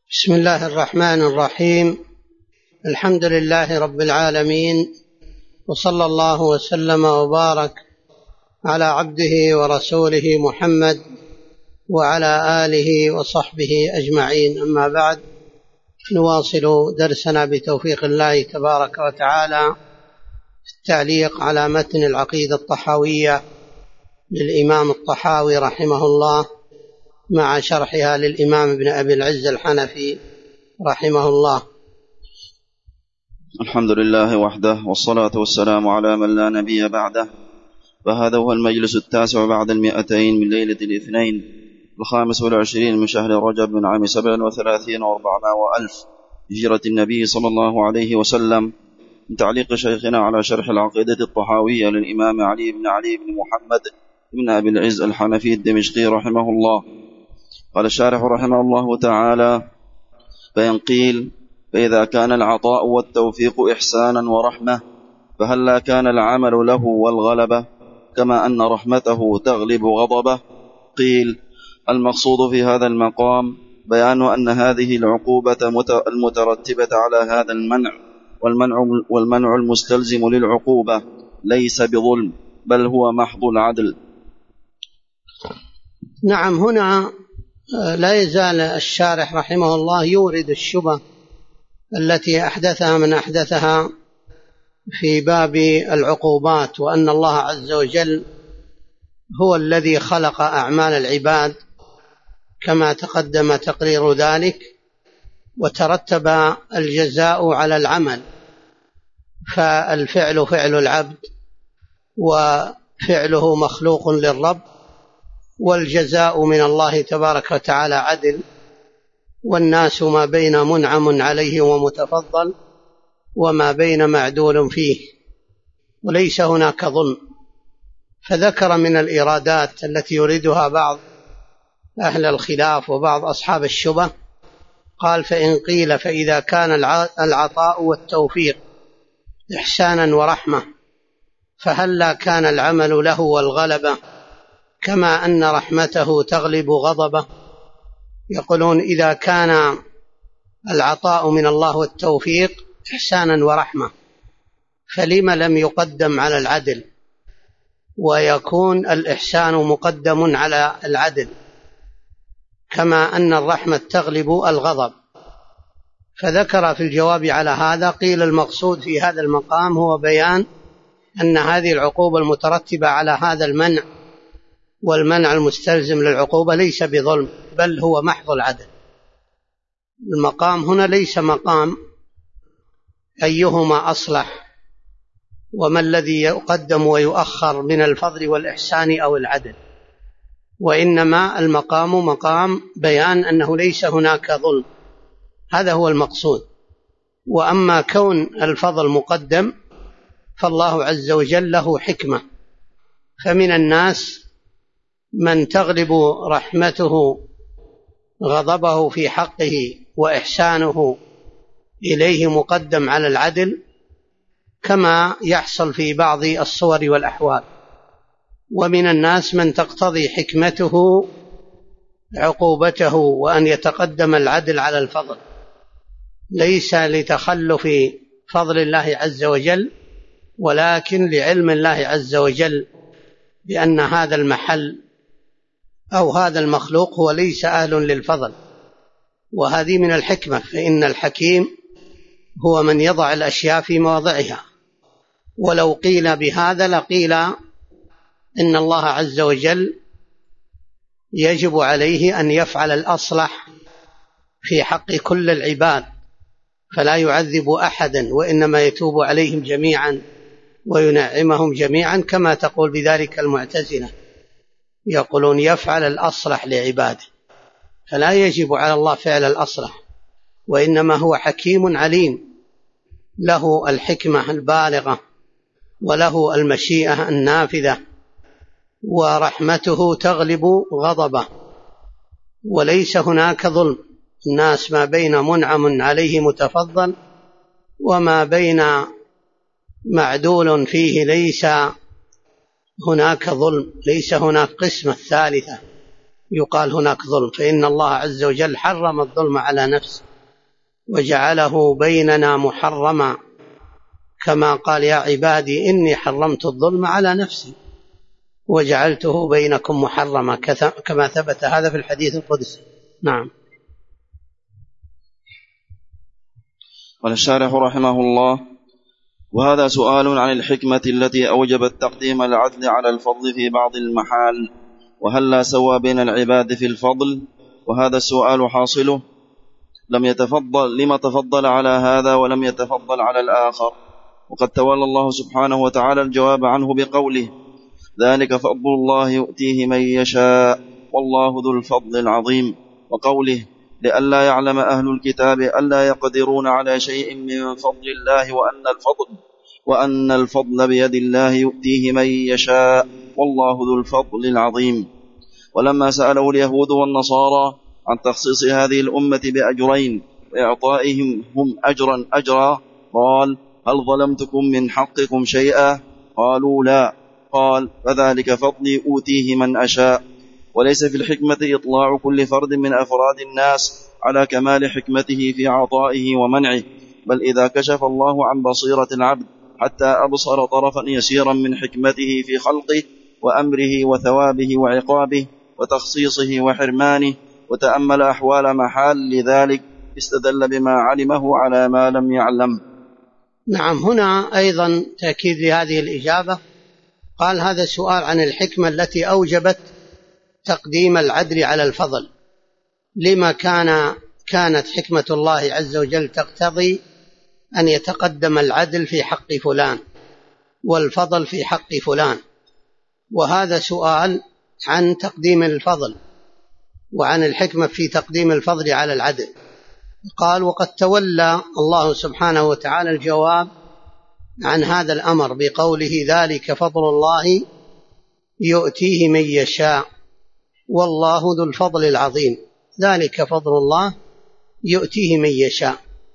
بسم الله الرحمن الرحيم. الحمد لله رب العالمين، وصلى الله وسلم وبارك على عبده ورسوله محمد وعلى آله وصحبه أجمعين. أما بعد، نواصل درسنا بتوفيق الله تبارك وتعالى في التعليق على متن العقيدة الطحاوية للإمام الطحاوي رحمه الله، مع شرحها للإمام ابن أبي العز الحنفي رحمه الله. الحمد لله وحده، والصلاة والسلام على من لا نبي بعده. فهذا هو المجلس 9 بعد 200 من ليلة الاثنين 25 من شهر رجب من عام 37 و400 وألف هجرة النبي صلى الله عليه وسلم، من تعليق شيخنا على شرح العقيدة الطحاوية للإمام علي بن محمد بن أبي العز الحنفي الدمشقي رحمه الله. قال الشارح رحمه الله تعالى: فإن قيل: فإذا كان العطاء والتوفيق إحسانا ورحمة، فهلا كان العمل له والغلبة، كما أن رحمته تغلب غضبه؟ قيل: المقصود في هذا المقام بيان أن هذه العقوبة المترتبة على هذا والمنع المستلزم للعقوبة ليس بظلم، بل هو محض العدل. نعم، هنا لا يزال الشارح رحمه الله يورد الشبه التي أحدثها من أحدثها في باب العقوبات، وأن الله عز وجل هو الذي خلق أعمال العباد كما تقدم تقرير ذلك، وترتب الجزاء على العمل، فالفعل فعل العبد وفعله مخلوق للرب، والجزاء من الله تبارك وتعالى عدل، والناس ما بين منعم عليه ومتفضل وما بين معدول فيه، وليس هناك ظلم. فذكر من الإرادات التي يريدها بعض أهل الخلاف وبعض أصحاب الشبه، قال: فإن قيل: فإذا كان العطاء والتوفيق إحسانا ورحمة، فهلا كان العمل له والغلبة، كما أن رحمته تغلب غضبه؟ يقولون: إذا كان العطاء من الله والتوفيق إحسانا ورحمة، فلما لم يقدم على العدل ويكون الإحسان مقدم على العدل، كما أن الرحمة تغلب الغضب؟ فذكر في الجواب على هذا، قيل: المقصود في هذا المقام هو بيان أن هذه العقوبة المترتبة على هذا المنع والمنع المستلزم للعقوبة ليس بظلم، بل هو محض العدل. المقام هنا ليس مقام أيهما أصلح وما الذي يقدم ويؤخر من الفضل والإحسان أو العدل، وإنما المقام مقام بيان أنه ليس هناك ظلم، هذا هو المقصود. وأما كون الفضل مقدم فالله عز وجل له حكمة، فمن الناس من تغلب رحمته غضبه في حقه وإحسانه إليه مقدم على العدل، كما يحصل في بعض الصور والأحوال. ومن الناس من تقتضي حكمته عقوبته وأن يتقدم العدل على الفضل، ليس لتخلف فضل الله عز وجل، ولكن لعلم الله عز وجل بأن هذا المحل أو هذا المخلوق هو ليس أهل للفضل، وهذه من الحكمة، فإن الحكيم هو من يضع الأشياء في مواضعها. ولو قيل بهذا لقيل إن الله عز وجل يجب عليه أن يفعل الأصلح في حق كل العباد، فلا يعذب أحدا، وإنما يتوب عليهم جميعا وينعمهم جميعا، كما تقول بذلك المعتزلة، يقولون يفعل الأصلح لعباده، فلا يجب على الله فعل الأصلح، وإنما هو حكيم عليم، له الحكمة البالغة وله المشيئة النافذة، ورحمته تغلب غضبه، وليس هناك ظلم. الناس ما بين منعم عليه متفضل وما بين معدول فيه، ليس هناك ظلم، ليس هناك قسمة ثالثة، يقال هناك ظلم، فإن الله عز وجل حرم الظلم على نفسه وجعله بيننا محرما، كما قال يا عبادي إني حرمت الظلم على نفسي وجعلته بينكم محرما، كما ثبت هذا في الحديث القدسي. نعم. قال الشارح رحمه الله: وهذا سؤال عن الحكمة التي أوجبت تقديم العدل على الفضل في بعض المحال، وهل لا سوى بين العباد في الفضل؟ وهذا السؤال حاصله لما تفضل على هذا ولم يتفضل على الآخر؟ وقد تولى الله سبحانه وتعالى الجواب عنه بقوله: ذلك فضل الله يؤتيه من يشاء والله ذو الفضل العظيم، وقوله: لئلا يعلم أهل الكتاب ألا يقدرون على شيء من فضل الله وأن الفضل بيد الله يؤتيه من يشاء والله ذو الفضل العظيم. ولما سأله اليهود والنصارى عن تخصيص هذه الأمة بأجرين وإعطائهم هم أجرا قال: هل ظلمتكم من حقكم شيئا؟ قالوا لا. قال: فذلك فضلي أوتيه من أشاء. وليس في الحكمة إطلاع كل فرد من أفراد الناس على كمال حكمته في عطائه ومنعه، بل إذا كشف الله عن بصيرة العبد حتى أبصر طرفا يسيرا من حكمته في خلقه وأمره وثوابه وعقابه وتخصيصه وحرمانه، وتأمل أحوال محال لذلك، استدل بما علمه على ما لم يعلم. نعم. هنا أيضا تأكيد لهذه الإجابة. قال: هذا سؤال عن الحكمة التي أوجبت تقديم العدل على الفضل. لما كانت حكمة الله عز وجل تقتضي أن يتقدم العدل في حق فلان والفضل في حق فلان؟ وهذا سؤال عن تقديم الفضل وعن الحكمة في تقديم الفضل على العدل. قال: وقد تولى الله سبحانه وتعالى الجواب عن هذا الأمر بقوله: ذلك فضل الله يؤتيه من يشاء والله ذو الفضل العظيم. ذلك فضل الله يؤتيه من يشاء،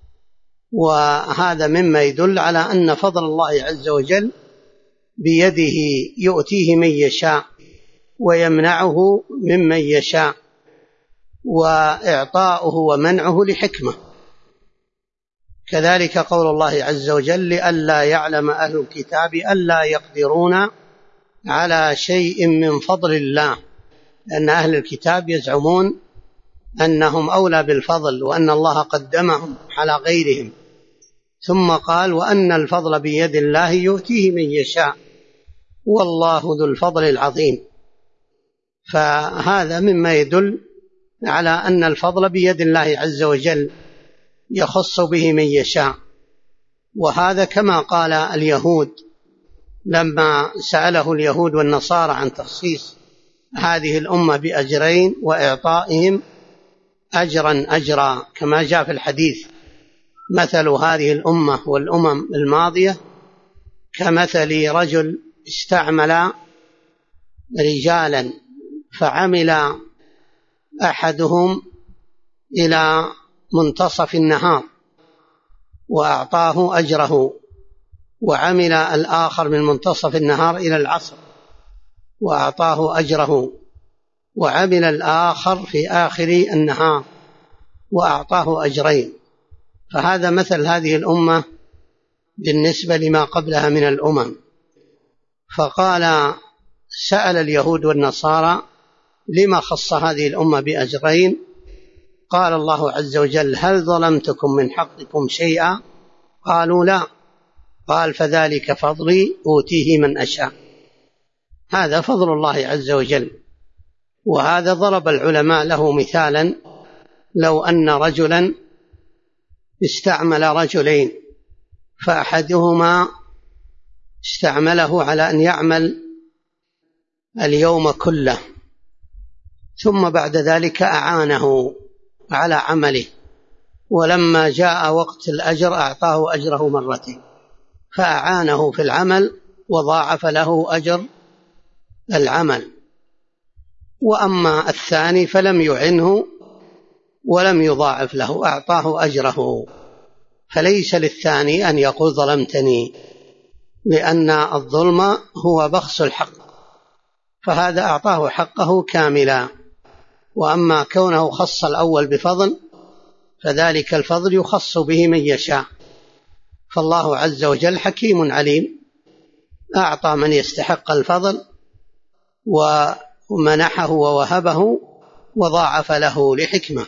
وهذا مما يدل على أن فضل الله عز وجل بيده يؤتيه من يشاء ويمنعه ممن يشاء، وإعطاؤه ومنعه لحكمة. كذلك قول الله عز وجل: لئلا يعلم أهل الكتاب ألا يقدرون على شيء من فضل الله، لأن أهل الكتاب يزعمون أنهم أولى بالفضل وأن الله قدمهم على غيرهم، ثم قال: وأن الفضل بيد الله يؤتيه من يشاء والله ذو الفضل العظيم. فهذا مما يدل على أن الفضل بيد الله عز وجل يخص به من يشاء. وهذا كما قال اليهود لما سأله اليهود والنصارى عن تخصيص هذه الأمة بأجرين وإعطائهم أجرا، كما جاء في الحديث: مثل هذه الأمة والأمم الماضية كمثل رجل استعمل رجالا فعمل أحدهم إلى منتصف النهار وأعطاه أجره، وعمل الآخر من منتصف النهار إلى العصر وأعطاه أجره، وعمل الآخر في آخر النهار وأعطاه أجرين. فهذا مثل هذه الأمة بالنسبة لما قبلها من الأمم. فقال: سأل اليهود والنصارى: لما خص هذه الأمة بأجرين؟ قال الله عز وجل: هل ظلمتكم من حقكم شيئا؟ قالوا لا. قال: فذلك فضلي أوتيه من أشاء. هذا فضل الله عز وجل. وهذا ضرب العلماء له مثالا: لو أن رجلا استعمل رجلين، فأحدهما استعمله على أن يعمل اليوم كله، ثم بعد ذلك أعانه على عمله، ولما جاء وقت الأجر أعطاه أجره مرتين، فأعانه في العمل وضاعف له أجر العمل. وأما الثاني فلم يعنه ولم يضاعف له، أعطاه أجره. فليس للثاني أن يقول ظلمتني، لأن الظلم هو بخس الحق، فهذا أعطاه حقه كاملا. وأما كونه خص الأول بفضل فذلك الفضل يخص به من يشاء. فالله عز وجل حكيم عليم، أعطى من يستحق الفضل ومنحه ووهبه وضاعف له لحكمة.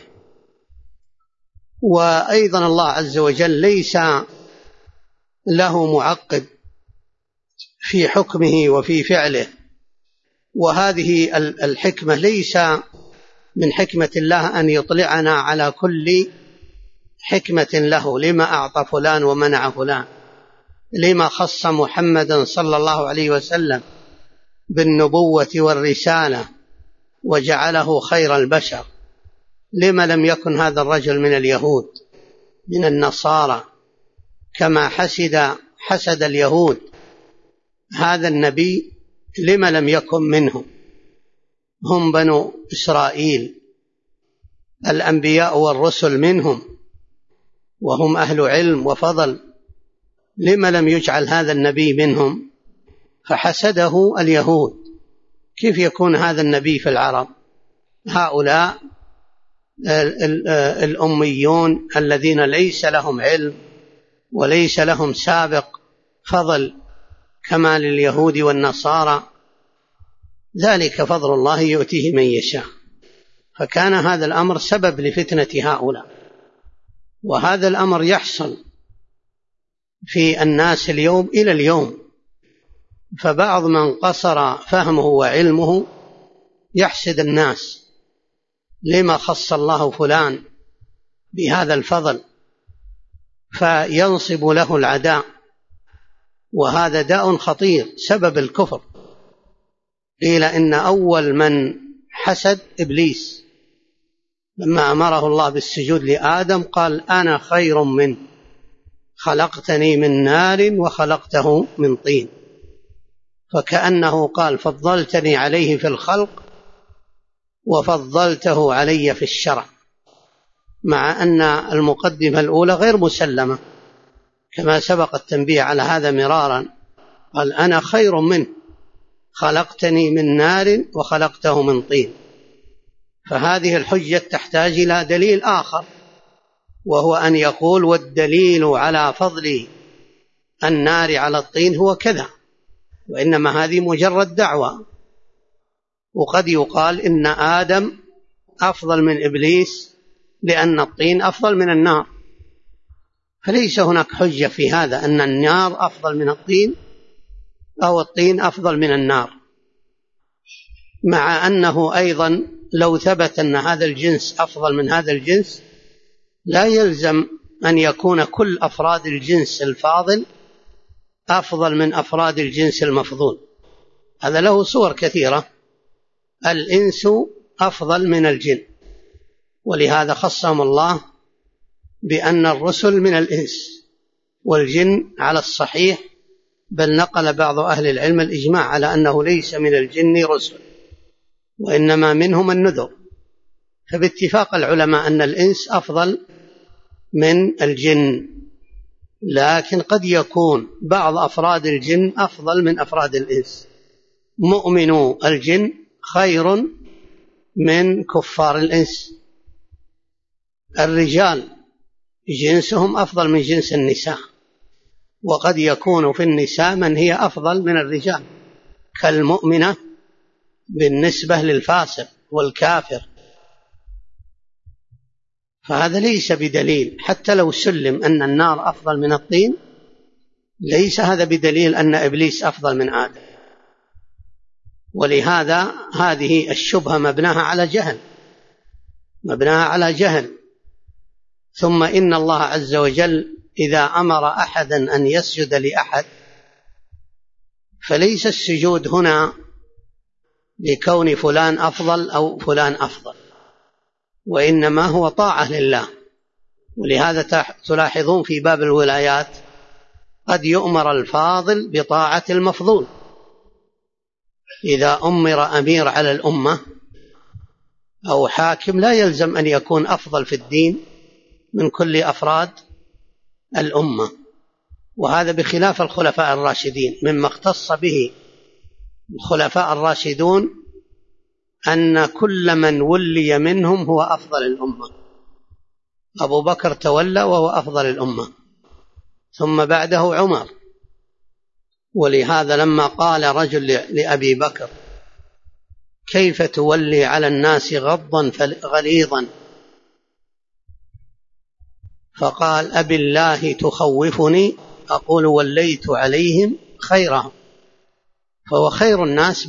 وأيضا الله عز وجل ليس له معقب في حكمه وفي فعله، وهذه الحكمة ليس من حكمة الله أن يطلعنا على كل حكمة له، لما أعطى فلان ومنع فلان، لما خص محمدا صلى الله عليه وسلم بالنبوة والرسالة وجعله خير البشر، لما لم يكن هذا الرجل من اليهود من النصارى كما حسد اليهود هذا النبي، لما لم يكن منهم، هم بنو إسرائيل الأنبياء والرسل منهم وهم أهل علم وفضل، لما لم يجعل هذا النبي منهم؟ فحسده اليهود. كيف يكون هذا النبي في العرب؟ هؤلاء الأميون الذين ليس لهم علم وليس لهم سابق فضل كما لليهود والنصارى، ذلك فضل الله يؤتيه من يشاء. فكان هذا الأمر سبب لفتنة هؤلاء، وهذا الأمر يحصل في الناس اليوم إلى اليوم. فبعض من قصر فهمه وعلمه يحسد الناس، لما خص الله فلان بهذا الفضل، فينصب له العداء، وهذا داء خطير سبب الكفر. قيل إن أول من حسد إبليس لما أمره الله بالسجود لآدم قال أنا خير منه خلقتني من نار وخلقته من طين، فكأنه قال فضلتني عليه في الخلق وفضلته علي في الشرع، مع أن المقدمة الأولى غير مسلمة كما سبق التنبيه على هذا مرارا. قال أنا خير منه خلقتني من نار وخلقته من طين. فهذه الحجة تحتاج إلى دليل آخر، وهو أن يقول والدليل على فضل النار على الطين هو كذا، وإنما هذه مجرد دعوة. وقد يقال إن آدم أفضل من إبليس لأن الطين أفضل من النار، فليس هناك حجة في هذا أن النار أفضل من الطين أو الطين أفضل من النار، مع أنه أيضا لو ثبت أن هذا الجنس أفضل من هذا الجنس لا يلزم أن يكون كل أفراد الجنس الفاضل أفضل من أفراد الجنس المفضول. هذا له صور كثيرة. الإنس أفضل من الجن، ولهذا خصهم الله بأن الرسل من الإنس، والجن على الصحيح، بل نقل بعض أهل العلم الإجماع على أنه ليس من الجن رسل وإنما منهم النذر. فباتفاق العلماء أن الإنس أفضل من الجن، لكن قد يكون بعض أفراد الجن أفضل من أفراد الإنس. مؤمنو الجن خير من كفار الإنس. الرجال جنسهم أفضل من جنس النساء، وقد يكون في النساء من هي أفضل من الرجال كالمؤمنة بالنسبة للفاسق والكافر. فهذا ليس بدليل، حتى لو سلم أن النار أفضل من الطين ليس هذا بدليل أن إبليس أفضل من آدم. ولهذا هذه الشبهة مبناها على جهل. ثم إن الله عز وجل إذا أمر أحدا أن يسجد لأحد فليس السجود هنا لكون فلان أفضل أو فلان أفضل، وإنما هو طاعة لله. ولهذا تلاحظون في باب الولايات قد يؤمر الفاضل بطاعة المفضول. إذا أمر أمير على الأمة أو حاكم لا يلزم أن يكون أفضل في الدين من كل أفراد الأمة، وهذا بخلاف الخلفاء الراشدين. مما اختص به الخلفاء الراشدون أن كل من ولي منهم هو أفضل الأمة. أبو بكر تولى وهو أفضل الأمة، ثم بعده عمر. ولهذا لما قال رجل لأبي بكر: كيف تولي على الناس غضا غليظا؟ فقال: أبي الله تخوفني أقول وليت عليهم خيرهم. فهو خير الناس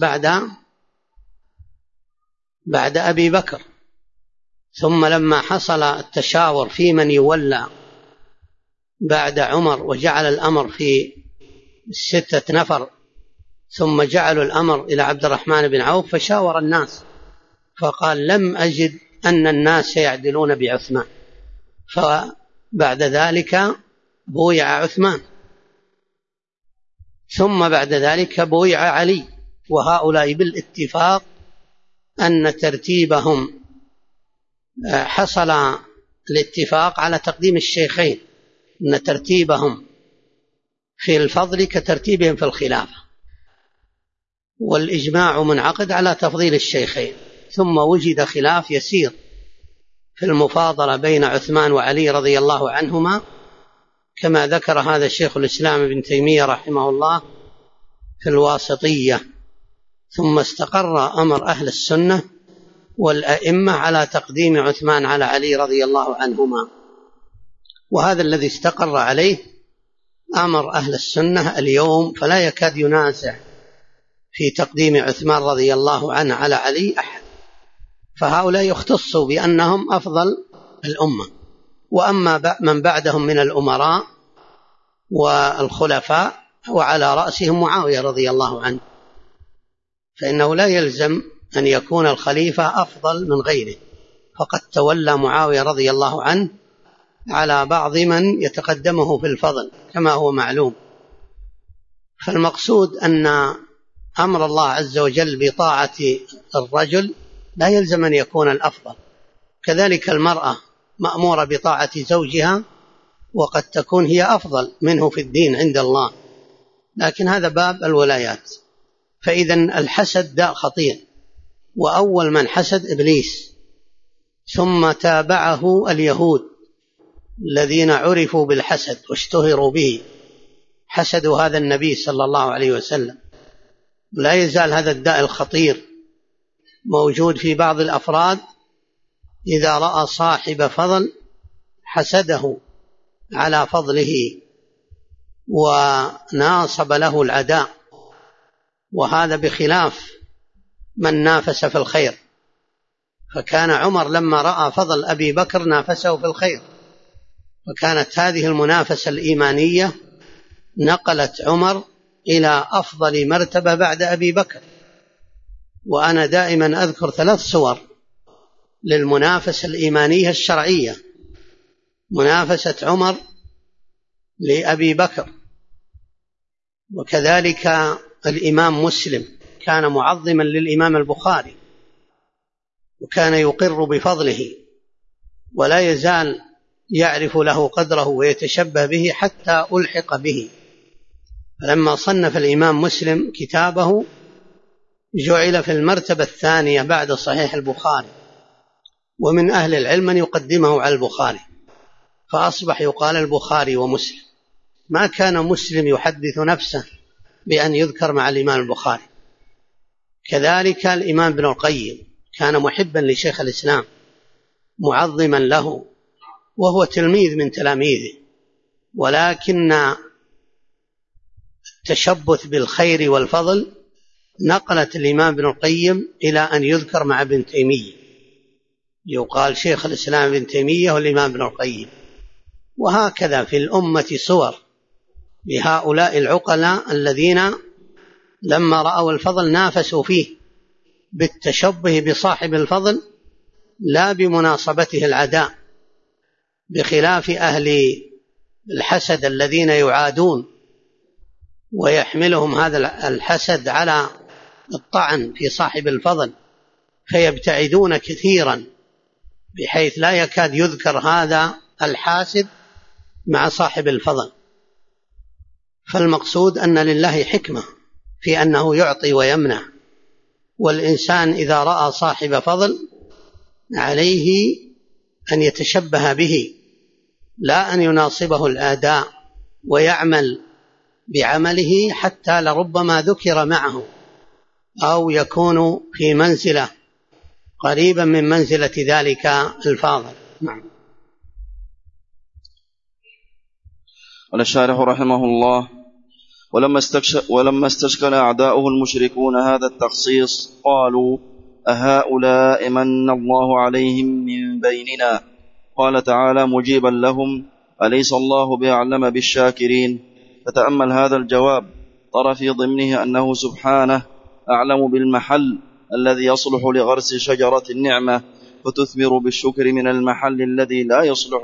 بعد أبي بكر. ثم لما حصل التشاور في من يولى بعد عمر وجعل الأمر في 6 نفر، ثم جعلوا الأمر إلى عبد الرحمن بن عوف، فشاور الناس فقال: لم أجد أن الناس يعدلون بعثمان. فبعد ذلك بويع عثمان، ثم بعد ذلك بويع علي. وهؤلاء بالاتفاق أن ترتيبهم حصل الاتفاق على تقديم الشيخين، أن ترتيبهم في الفضل كترتيبهم في الخلافة، والإجماع منعقد على تفضيل الشيخين. ثم وجد خلاف يسير في المفاضلة بين عثمان وعلي رضي الله عنهما، كما ذكر هذا الشيخ الإسلام ابن تيمية رحمه الله في الواسطية. ثم استقر أمر أهل السنة والأئمة على تقديم عثمان على علي رضي الله عنهما، وهذا الذي استقر عليه أمر أهل السنة اليوم، فلا يكاد ينازع في تقديم عثمان رضي الله عنه على علي أحد. فهؤلاء يختصوا بأنهم أفضل الأمة. وأما من بعدهم من الأمراء والخلفاء وعلى رأسهم معاوية رضي الله عنه، فإنه لا يلزم أن يكون الخليفة أفضل من غيره، فقد تولى معاوية رضي الله عنه على بعض من يتقدمه في الفضل كما هو معلوم. فالمقصود أن أمر الله عز وجل بطاعة الرجل لا يلزم أن يكون الأفضل. كذلك المرأة مأمورة بطاعة زوجها، وقد تكون هي أفضل منه في الدين عند الله، لكن هذا باب الولايات. فإذا الحسد داء خطير، وأول من حسد إبليس، ثم تابعه اليهود الذين عرفوا بالحسد واشتهروا به، حسدوا هذا النبي صلى الله عليه وسلم. لا يزال هذا الداء الخطير موجود في بعض الأفراد، إذا رأى صاحب فضل حسده على فضله وناصب له العداء، وهذا بخلاف من نافس في الخير. فكان عمر لما رأى فضل أبي بكر نافسه في الخير، وكانت هذه المنافسة الإيمانية نقلت عمر إلى أفضل مرتبة بعد أبي بكر. وأنا دائما أذكر 3 صور للمنافسة الإيمانية الشرعية: منافسة عمر لأبي بكر، وكذلك الإمام مسلم كان معظما للإمام البخاري وكان يقر بفضله ولا يزال يعرف له قدره ويتشبه به حتى ألحق به. فلما صنف الإمام مسلم كتابه جعل في المرتبة الثانية بعد صحيح البخاري، ومن أهل العلم من يقدمه على البخاري، فأصبح يقال البخاري ومسلم. ما كان مسلم يحدث نفسه بأن يذكر مع الإمام البخاري. كذلك الإمام ابن القيم كان محبا لشيخ الإسلام معظما له، وهو تلميذ من تلاميذه، ولكن التشبث بالخير والفضل نقلت الإمام ابن القيم إلى أن يذكر مع ابن تيمية، يقال شيخ الإسلام ابن تيمية والإمام ابن القيم. وهكذا في الأمة صور لهؤلاء العقلاء الذين لما رأوا الفضل نافسوا فيه بالتشبه بصاحب الفضل لا بمناصبته العداء، بخلاف أهل الحسد الذين يعادون ويحملهم هذا الحسد على الطعن في صاحب الفضل، فيبتعدون كثيرا بحيث لا يكاد يذكر هذا الحاسد مع صاحب الفضل. فالمقصود أن لله حكمة في أنه يعطي ويمنع، والإنسان إذا رأى صاحب فضل عليه أن يتشبه به، لا أن يناصبه الآداء ويعمل بعمله حتى لربما ذكر معه أو يكون في منزلة قريبا من منزلة ذلك الفاضل. نعم. قال الشارح رحمه الله: ولما استشكل أعداؤه المشركون هذا التخصيص قالوا: أهؤلاء من الله عليهم من بيننا؟ قال تعالى مجيبا لهم: أليس الله بأعلم بالشاكرين؟ فتأمل هذا الجواب، ترى في ضمنه أنه سبحانه أعلم بالمحل الذي يصلح لغرس شجرة النعمة فتثمر بالشكر من المحل الذي لا يصلح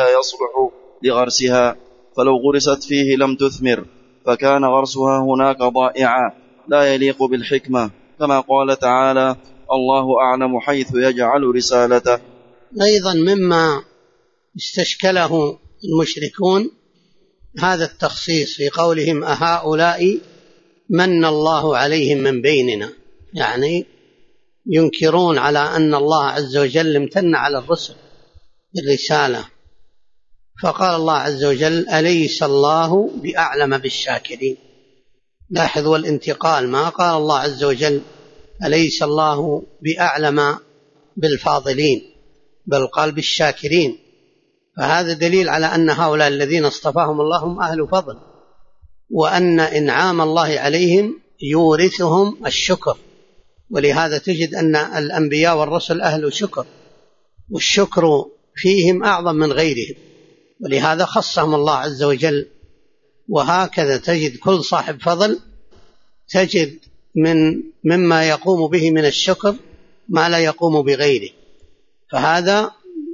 لغرسها، فلو غرست فيه لم تثمر، فكان غرسها هناك ضائعا لا يليق بالحكمة، كما قال تعالى: الله أعلم حيث يجعل رسالته. أيضا مما استشكله المشركون هذا التخصيص في قولهم: أهؤلاء من الله عليهم من بيننا، يعني ينكرون على أن الله عز وجل امتن على الرسل بالرسالة، فقال الله عز وجل: أليس الله بأعلم بالشاكرين. لاحظوا الانتقال، ما قال الله عز وجل أليس الله بأعلم بالفاضلين، بل قال بالشاكرين، فهذا دليل على أن هؤلاء الذين اصطفاهم الله هم أهل فضل، وأن إنعام الله عليهم يورثهم الشكر، ولهذا تجد أن الأنبياء والرسل أهل شكر، والشكر فيهم أعظم من غيرهم، ولهذا خصهم الله عز وجل. وهكذا تجد كل صاحب فضل تجد مما يقوم به من الشكر ما لا يقوم بغيره، فهذا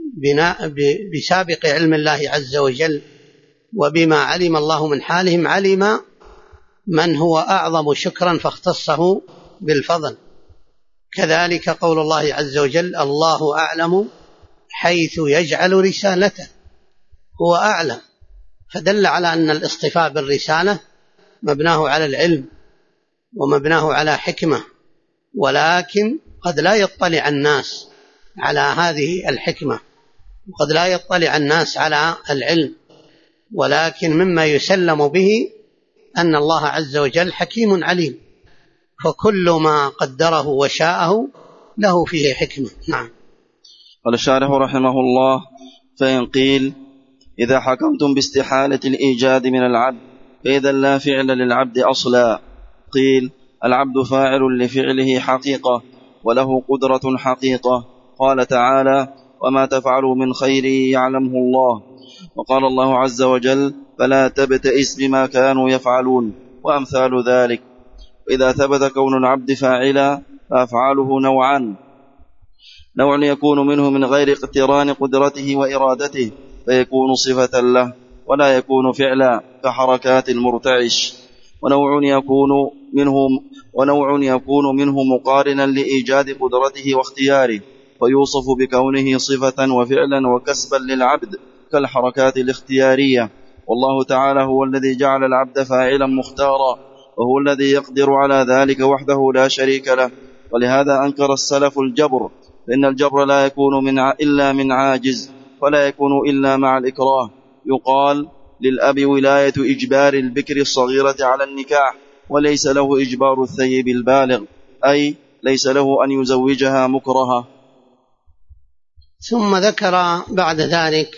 بسابق علم الله عز وجل، وبما علم الله من حالهم علم من هو أعظم شكرا فاختصه بالفضل. كذلك قول الله عز وجل: الله أعلم حيث يجعل رسالته، هو أعلم، فدل على أن الاصطفاء بالرسالة مبناه على العلم ومبناه على حكمة، ولكن قد لا يطلع الناس على هذه الحكمة، وقد لا يطلع الناس على العلم، ولكن مما يسلم به أن الله عز وجل حكيم عليم، فكل ما قدره وشاءه له فيه حكمة. نعم. قال الشارح رحمه الله: فإن قيل: إذا حكمتم باستحالة الإيجاد من العبد فإذا لا فعل للعبد أصلا، قيل: العبد فاعل لفعله حقيقة وله قدرة حقيقة، قال تعالى: وما تفعلوا من خير يعلمه الله، وقال الله عز وجل: فلا تبتئس بما كانوا يفعلون، وأمثال ذلك. وإذا ثبت كون العبد فاعلا فأفعاله نوعان: نوع يكون منه من غير اقتران قدرته وإرادته فيكون صفة له ولا يكون فعلا كحركات المرتعش، ونوع يكون منه مقارنا لإيجاد قدرته واختياره فيوصف بكونه صفة وفعلا وكسبا للعبد كالحركات الاختيارية. والله تعالى هو الذي جعل العبد فاعلا مختارا، وهو الذي يقدر على ذلك وحده لا شريك له. ولهذا أنكر السلف الجبر، فإن الجبر لا يكون إلا من عاجز، ولا يكون إلا مع الإكراه. يقال للأب ولاية إجبار البكر الصغيرة على النكاح، وليس له إجبار الثيب البالغ، أي ليس له أن يزوجها مكرها. ثم ذكر بعد ذلك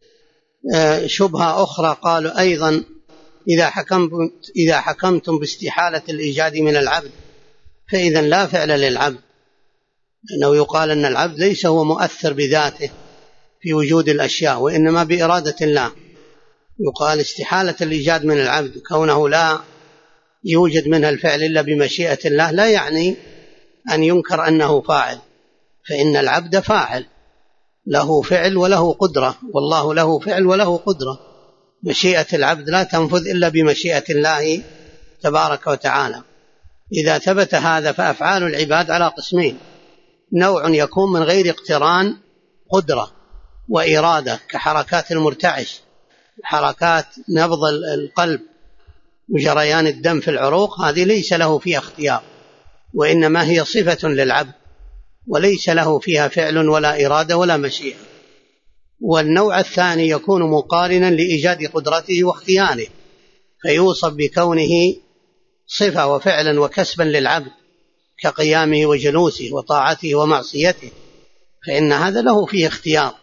شبهة أخرى، قالوا أيضا: إذا حكمتم باستحالة الإيجاد من العبد فإذا لا فعل للعبد، لأنه يقال أن العبد ليس هو مؤثر بذاته في وجود الأشياء، وإنما بإرادة الله. يقال استحالة الإيجاد من العبد، كونه لا يوجد منها الفعل إلا بمشيئة الله، لا يعني أن ينكر أنه فاعل، فإن العبد فاعل له فعل وله قدرة، والله له فعل وله قدرة. مشيئة العبد لا تنفذ إلا بمشيئة الله تبارك وتعالى. إذا ثبت هذا فأفعال العباد على قسمين: نوع يكون من غير اقتران قدرة وإرادة كحركات المرتعش، حركات نبض القلب وجريان الدم في العروق، هذه ليس له فيها اختيار، وإنما هي صفة للعبد وليس له فيها فعل ولا إرادة ولا مشيئة. والنوع الثاني يكون مقارنا لإيجاد قدرته واختياره، فيوصف بكونه صفة وفعلا وكسبا للعبد كقيامه وجلوسه وطاعته ومعصيته، فإن هذا له فيه اختيار.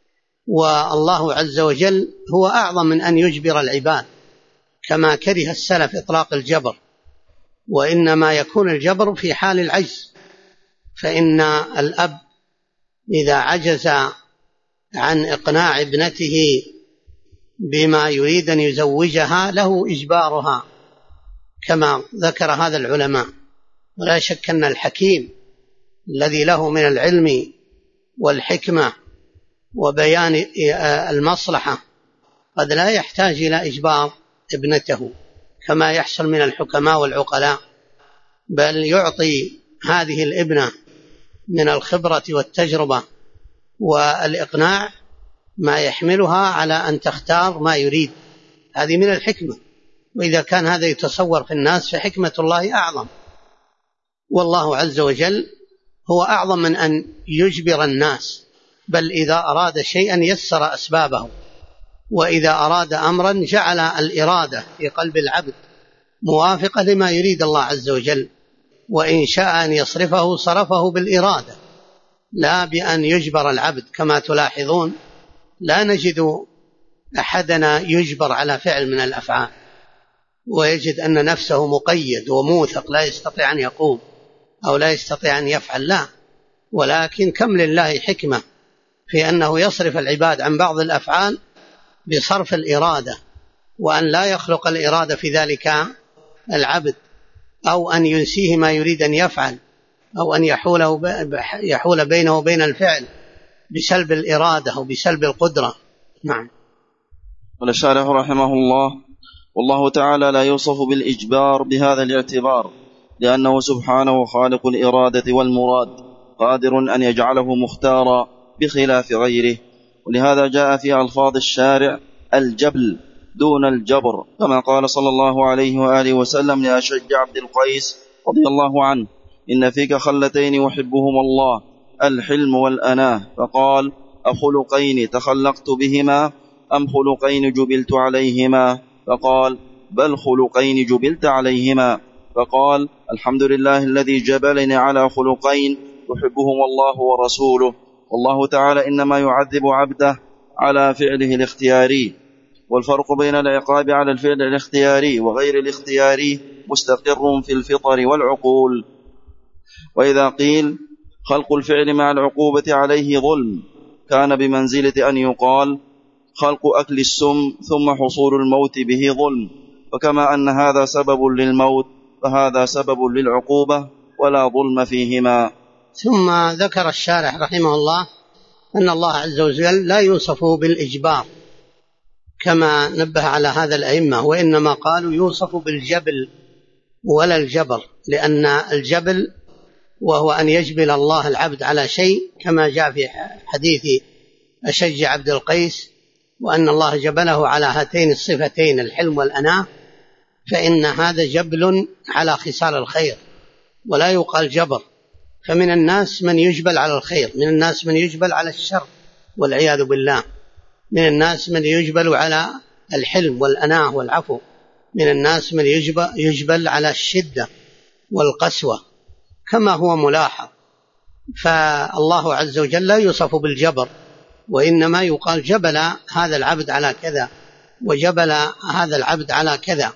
والله عز وجل هو أعظم من أن يجبر العباد كما كره السلف إطلاق الجبر، وإنما يكون الجبر في حال العجز. فإن الأب إذا عجز عن إقناع ابنته بما يريد أن يزوجها له إجبارها كما ذكر هذا العلماء. ولا شك أن الحكيم الذي له من العلم والحكمة وبيان المصلحة قد لا يحتاج إلى إجبار ابنته كما يحصل من الحكماء والعقلاء، بل يعطي هذه الابنة من الخبرة والتجربة والإقناع ما يحملها على أن تختار ما يريد. هذه من الحكمة، وإذا كان هذا يتصور في الناس فحكمة الله أعظم. والله عز وجل هو أعظم من أن يجبر الناس، بل إذا أراد شيئا يسر أسبابه، وإذا أراد أمرا جعل الإرادة في قلب العبد موافقة لما يريد الله عز وجل، وإن شاء أن يصرفه صرفه بالإرادة لا بأن يجبر العبد. كما تلاحظون لا نجد أحدنا يجبر على فعل من الأفعال ويجد أن نفسه مقيد وموثق لا يستطيع أن يقوم أو لا يستطيع أن يفعل، لا، ولكن كم لله حكمة في أنه يصرف العباد عن بعض الأفعال بصرف الإرادة، وأن لا يخلق الإرادة في ذلك العبد، أو أن ينسيه ما يريد أن يفعل، أو أن يحول بينه وبين الفعل بسلب الإرادة أو بسلب القدرة. نعم. قال الشارح رحمه الله: والله تعالى لا يوصف بالإجبار بهذا الاعتبار، لأنه سبحانه خالق الإرادة والمراد، قادر أن يجعله مختارا بخلاف غيره، ولهذا جاء في ألفاظ الشارع الجبل دون الجبر، كما قال صلى الله عليه وآله وسلم لأشج عبد القيس رضي الله عنه: إن فيك خلتين يحبهما الله، الحلم والأناه، فقال: أخلقين تخلقت بهما أم خلقين جبلت عليهما؟ فقال: بل خلقين جبلت عليهما. فقال: الحمد لله الذي جبلني على خلقين يحبهما الله ورسوله. والله تعالى إنما يعذب عبده على فعله الاختياري، والفرق بين العقاب على الفعل الاختياري وغير الاختياري مستقر في الفطر والعقول. وإذا قيل خلق الفعل مع العقوبة عليه ظلم، كان بمنزلة أن يقال خلق أكل السم ثم حصول الموت به ظلم، وكما أن هذا سبب للموت فهذا سبب للعقوبة ولا ظلم فيهما. ثم ذكر الشارح رحمه الله أن الله عز وجل لا يوصف بالإجبار كما نبه على هذا الأئمة، وإنما قالوا يوصف بالجبل ولا الجبر، لأن الجبل وهو أن يجبل الله العبد على شيء كما جاء في حديث أشج عبد القيس، وأن الله جبله على هاتين الصفتين الحلم والأناه، فإن هذا جبل على خصال الخير ولا يقال جبر. فمن الناس من يجبل على الخير، من الناس من يجبل على الشر والعياذ بالله، من الناس من يجبل على الحلم والأناه والعفو، من الناس من يجبل على الشدة والقسوة كما هو ملاحظ. فالله عز وجل لا يوصف بالجبر، وإنما يقال جبل هذا العبد على كذا وجبل هذا العبد على كذا.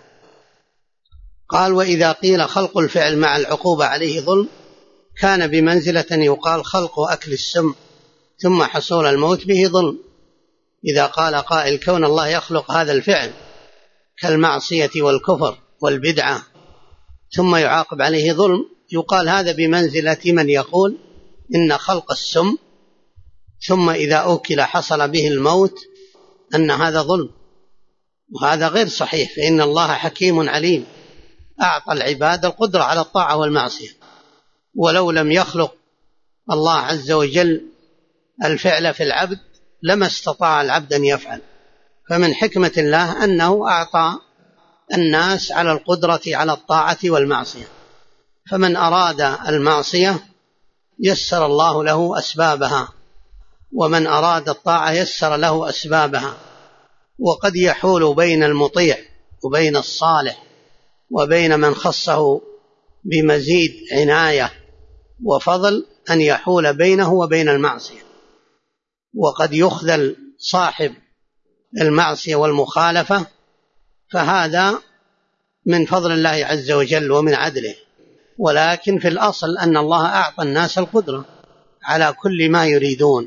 قال: وإذا قيل خلق الفعل مع العقوبة عليه ظلم، كان بمنزلة يقال خلق أكل السم ثم حصول الموت به ظلم. إذا قال قائل كون الله يخلق هذا الفعل كالمعصية والكفر والبدعة ثم يعاقب عليه ظلم، يقال هذا بمنزلة من يقول إن خلق السم ثم إذا أكل حصل به الموت أن هذا ظلم، وهذا غير صحيح. فإن الله حكيم عليم أعطى العباد القدرة على الطاعة والمعصية، ولو لم يخلق الله عز وجل الفعل في العبد لما استطاع العبد أن يفعل. فمن حكمة الله أنه أعطى الناس على القدرة على الطاعة والمعصية، فمن أراد المعصية يسر الله له أسبابها، ومن أراد الطاعة يسر له أسبابها. وقد يحول بين المطيع وبين الصالح وبين من خصه بمزيد عناية وفضل أن يحول بينه وبين المعصية، وقد يخذل صاحب المعصية والمخالفة، فهذا من فضل الله عز وجل ومن عدله. ولكن في الأصل أن الله أعطى الناس القدرة على كل ما يريدون،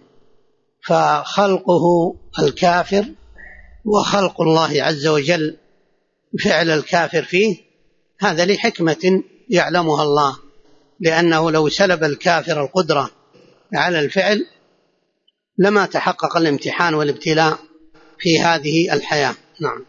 فخلقه الكافر وخلق الله عز وجل فعل الكافر فيه هذا لحكمة يعلمها الله، لأنه لو سلب الكافر القدرة على الفعل لما تحقق الامتحان والابتلاء في هذه الحياة. نعم.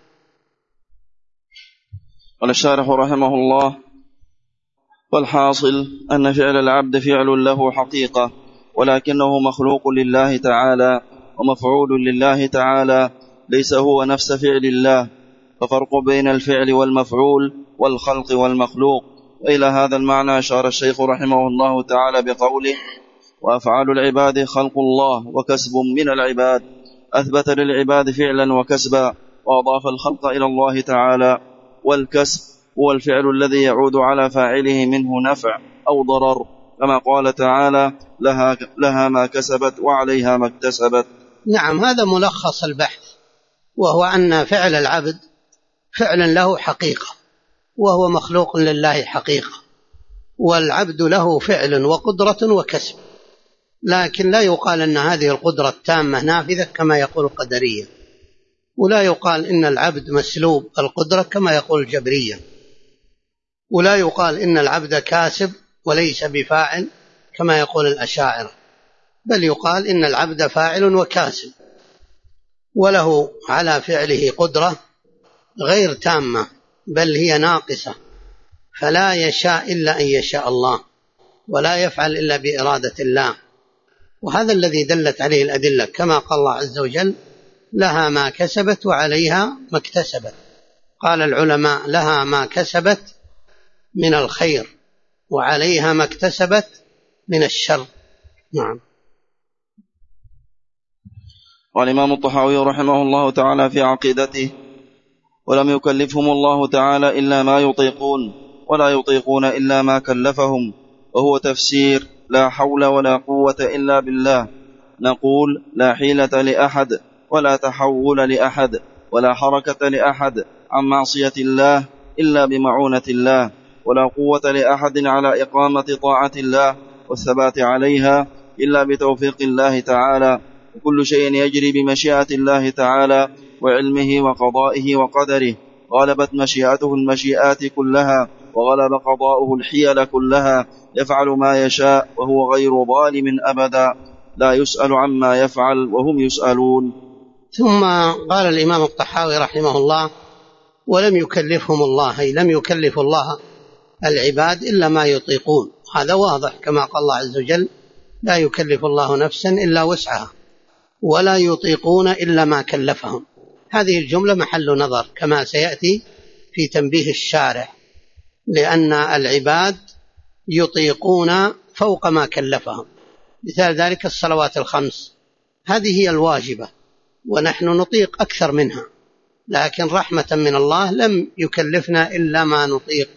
قال الشارح رحمه الله: والحاصل أن فعل العبد فعل له حقيقة، ولكنه مخلوق لله تعالى ومفعول لله تعالى، ليس هو نفس فعل الله، ففرق بين الفعل والمفعول والخلق والمخلوق. وإلى هذا المعنى أشار الشيخ رحمه الله تعالى بقوله: وأفعال العباد خلق الله وكسب من العباد، أثبت للعباد فعلا وكسبا، وأضاف الخلق إلى الله تعالى. والكسب هو الفعل الذي يعود على فاعله منه نفع أو ضرر، كما قال تعالى: لها ما كسبت وعليها ما اكتسبت. نعم، هذا ملخص البحث، وهو أن فعل العبد فعل له حقيقة، وهو مخلوق لله حقيقة، والعبد له فعل وقدرة وكسب، لكن لا يقال أن هذه القدرة التامة نافذة كما يقول القدرية، ولا يقال إن العبد مسلوب القدرة كما يقول الجبرية، ولا يقال إن العبد كاسب وليس بفاعل كما يقول الأشاعرة، بل يقال إن العبد فاعل وكاسب، وله على فعله قدرة غير تامة بل هي ناقصة، فلا يشاء إلا أن يشاء الله، ولا يفعل إلا بإرادة الله. وهذا الذي دلت عليه الأدلة، كما قال الله عز وجل: لها ما كسبت وعليها ما اكتسبت. قال العلماء: لها ما كسبت من الخير وعليها ما اكتسبت من الشر. نعم. والإمام الطحاوي رحمه الله تعالى في عقيدته: ولم يكلفهم الله تعالى إلا ما يطيقون، ولا يطيقون إلا ما كلفهم، وهو تفسير لا حول ولا قوة إلا بالله. نقول: لا حيلة لأحد، ولا تحول لأحد، ولا حركة لأحد عن معصية الله إلا بمعونة الله، ولا قوة لأحد على إقامة طاعة الله والثبات عليها إلا بتوفيق الله تعالى. وكل شيء يجري بمشيئة الله تعالى وعلمه وقضائه وقدره، غلبت مشيئته المشيئات كلها، وغلب قضاؤه الحيل كلها، يفعل ما يشاء وهو غير ظالم أبدا، لا يسأل عما يفعل وهم يسألون. ثم قال الإمام الطحاوي رحمه الله: ولم يكلفهم الله، أي لم يكلف الله العباد إلا ما يطيقون. هذا واضح، كما قال الله عز وجل: لا يكلف الله نفسا إلا وسعها، ولا يطيقون إلا ما كلفهم. هذه الجملة محل نظر كما سيأتي في تنبيه الشارح، لأن العباد يطيقون فوق ما كلفهم. مثال ذلك الصلوات الخمس، هذه هي الواجبة، ونحن نطيق أكثر منها، لكن رحمة من الله لم يكلفنا إلا ما نطيق.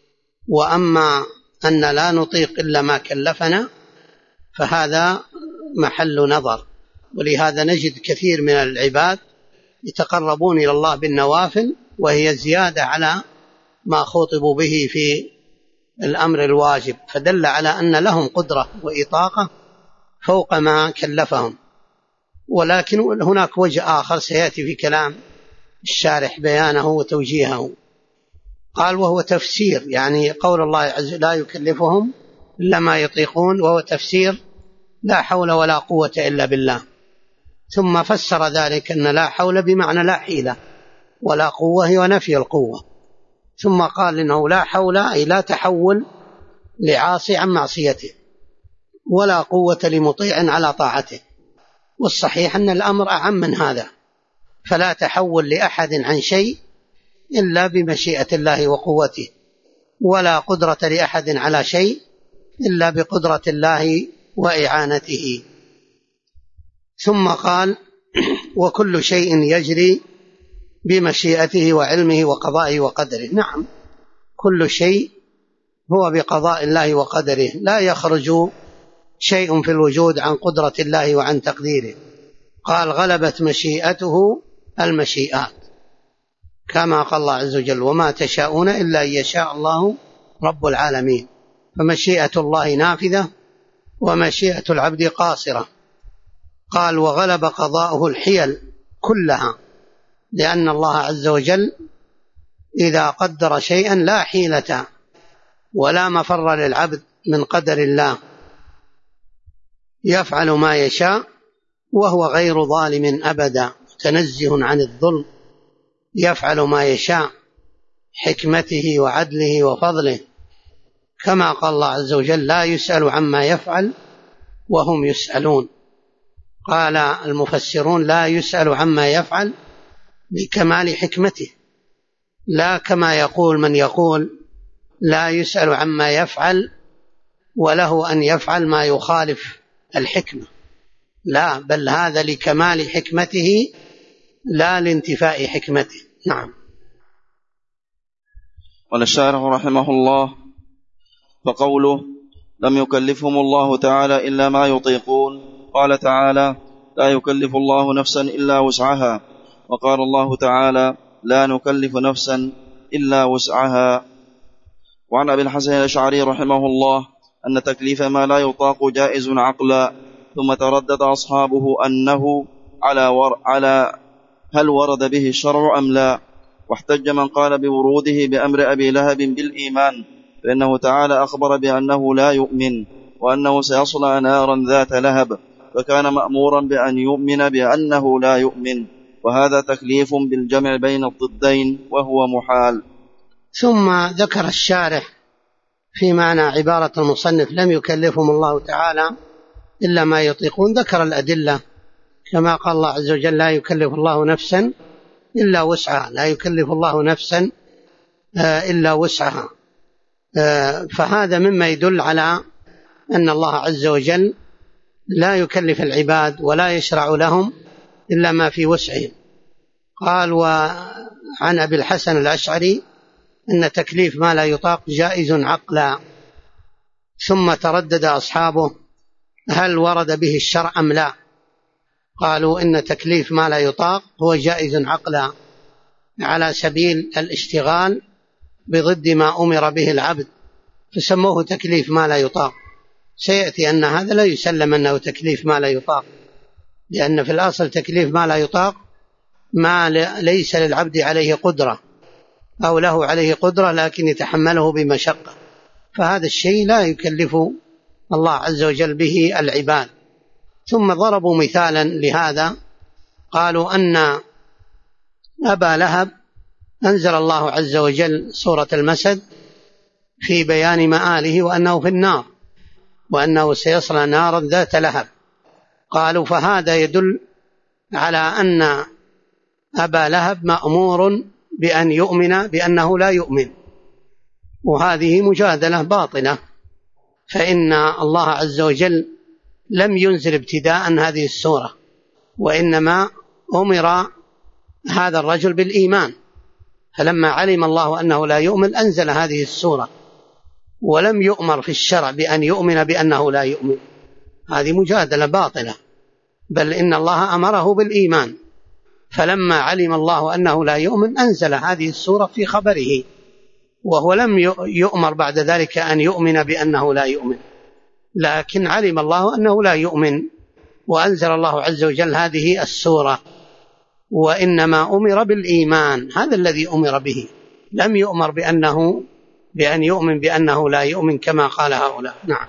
وأما أن لا نطيق إلا ما كلفنا فهذا محل نظر. ولهذا نجد كثير من العباد يتقربون إلى الله بالنوافل، وهي زيادة على ما خوطبوا به في الأمر الواجب، فدل على أن لهم قدرة وإطاقة فوق ما كلفهم. ولكن هناك وجه آخر سيأتي في كلام الشارح بيانه وتوجيهه. قال: وهو تفسير، يعني قول الله عز وجل: لا يكلفهم إلا ما يطيقون، وهو تفسير لا حول ولا قوة إلا بالله. ثم فسر ذلك أن لا حول بمعنى لا حيلة، ولا قوة هي نفي القوة. ثم قال إنه لا حول أي لا تحول لعاصي عن معصيته، ولا قوة لمطيع على طاعته. والصحيح أن الأمر أعم من هذا، فلا تحول لأحد عن شيء إلا بمشيئة الله وقوته. ولا قدرة لأحد على شيء إلا بقدرة الله وإعانته. ثم قال: وكل شيء يجري بمشيئته وعلمه وقضائه وقدره. نعم، كل شيء هو بقضاء الله وقدره، لا يخرج شيء في الوجود عن قدرة الله وعن تقديره. قال: غلبت مشيئته المشيئات، كما قال الله عز وجل: وما تشاءون إلا أن يشاء الله رب العالمين. فمشيئة الله نافذة ومشيئة العبد قاصرة. قال: وغلب قضاؤه الحيل كلها، لأن الله عز وجل إذا قدر شيئا لا حيلة ولا مفر للعبد من قدر الله، يفعل ما يشاء وهو غير ظالم أبدا، تنزه عن الظلم، يفعل ما يشاء، حكمته وعدله وفضله، كما قال الله عز وجل: لا يسأل عما يفعل وهم يسألون. قال المفسرون: لا يسأل عما يفعل بكمال حكمته، لا كما يقول من يقول لا يسأل عما يفعل وله أن يفعل ما يخالف الحكمة، لا، بل هذا لكمال حكمته لا لانتفاء حكمته. نعم. قال الشارح رحمه الله: فقوله: لم يكلفهم الله تعالى إلا ما يطيقون. قال تعالى: لا يكلف الله نفسا إلا وسعها. وقال الله تعالى: لا نكلف نفسا إلا وسعها. وعن أبي الحسن الأشعري رحمه الله أن تكليف ما لا يطاق جائز عقلا، ثم تردد أصحابه أنه على هل ورد به الشرع أم لا، واحتج من قال بوروده بأمر أبي لهب بالإيمان، فإنه تعالى أخبر بأنه لا يؤمن وأنه سيصلى نارا ذات لهب، فكان مأمورا بأن يؤمن بأنه لا يؤمن، وهذا تكليف بالجمع بين الضدين وهو محال. ثم ذكر الشارح في معنى عبارة المصنف: لم يكلفهم الله تعالى إلا ما يطيقون، ذكر الأدلة كما قال الله عز وجل: لا يكلف الله نفسا إلا وسعها، لا يكلف الله نفسا إلا وسعها. فهذا مما يدل على أن الله عز وجل لا يكلف العباد ولا يشرع لهم إلا ما في وسعهم. قال: وعن أبي الحسن الأشعري أن تكليف ما لا يطاق جائز عقلا. ثم تردد أصحابه هل ورد به الشرع أم لا، قالوا إن تكليف ما لا يطاق هو جائز عقلا على سبيل الاشتغال بضد ما أمر به العبد، فسموه تكليف ما لا يطاق. سيأتي أن هذا لا يسلم أنه تكليف ما لا يطاق، لأن في الأصل تكليف ما لا يطاق ما ليس للعبد عليه قدرة أو له عليه قدرة لكن يتحمله بمشقة، فهذا الشيء لا يكلف الله عز وجل به العباد. ثم ضربوا مثالا لهذا، قالوا أن أبا لهب أنزل الله عز وجل سورة المسد في بيان مآله وأنه في النار وأنه سيصلى نارا ذات لهب. قالوا فهذا يدل على أن أبا لهب مأمور بأن يؤمن بأنه لا يؤمن، وهذه مجادلة باطلة، فإن الله عز وجل لم ينزل ابتداء هذه السورة، وإنما أمر هذا الرجل بالإيمان، فلما علم الله أنه لا يؤمن أنزل هذه السورة، ولم يؤمر في الشرع بأن يؤمن بأنه لا يؤمن. هذه مجادلة باطلة، بل إن الله أمره بالإيمان، فلما علم الله أنه لا يؤمن أنزل هذه السورة في خبره، وهو لم يؤمر بعد ذلك أن يؤمن بأنه لا يؤمن، لكن علم الله أنه لا يؤمن وأنزل الله عز وجل هذه السورة، وإنما أمر بالإيمان، هذا الذي أمر به، لم يؤمر بأن يؤمن بأنه لا يؤمن كما قال هؤلاء. نعم.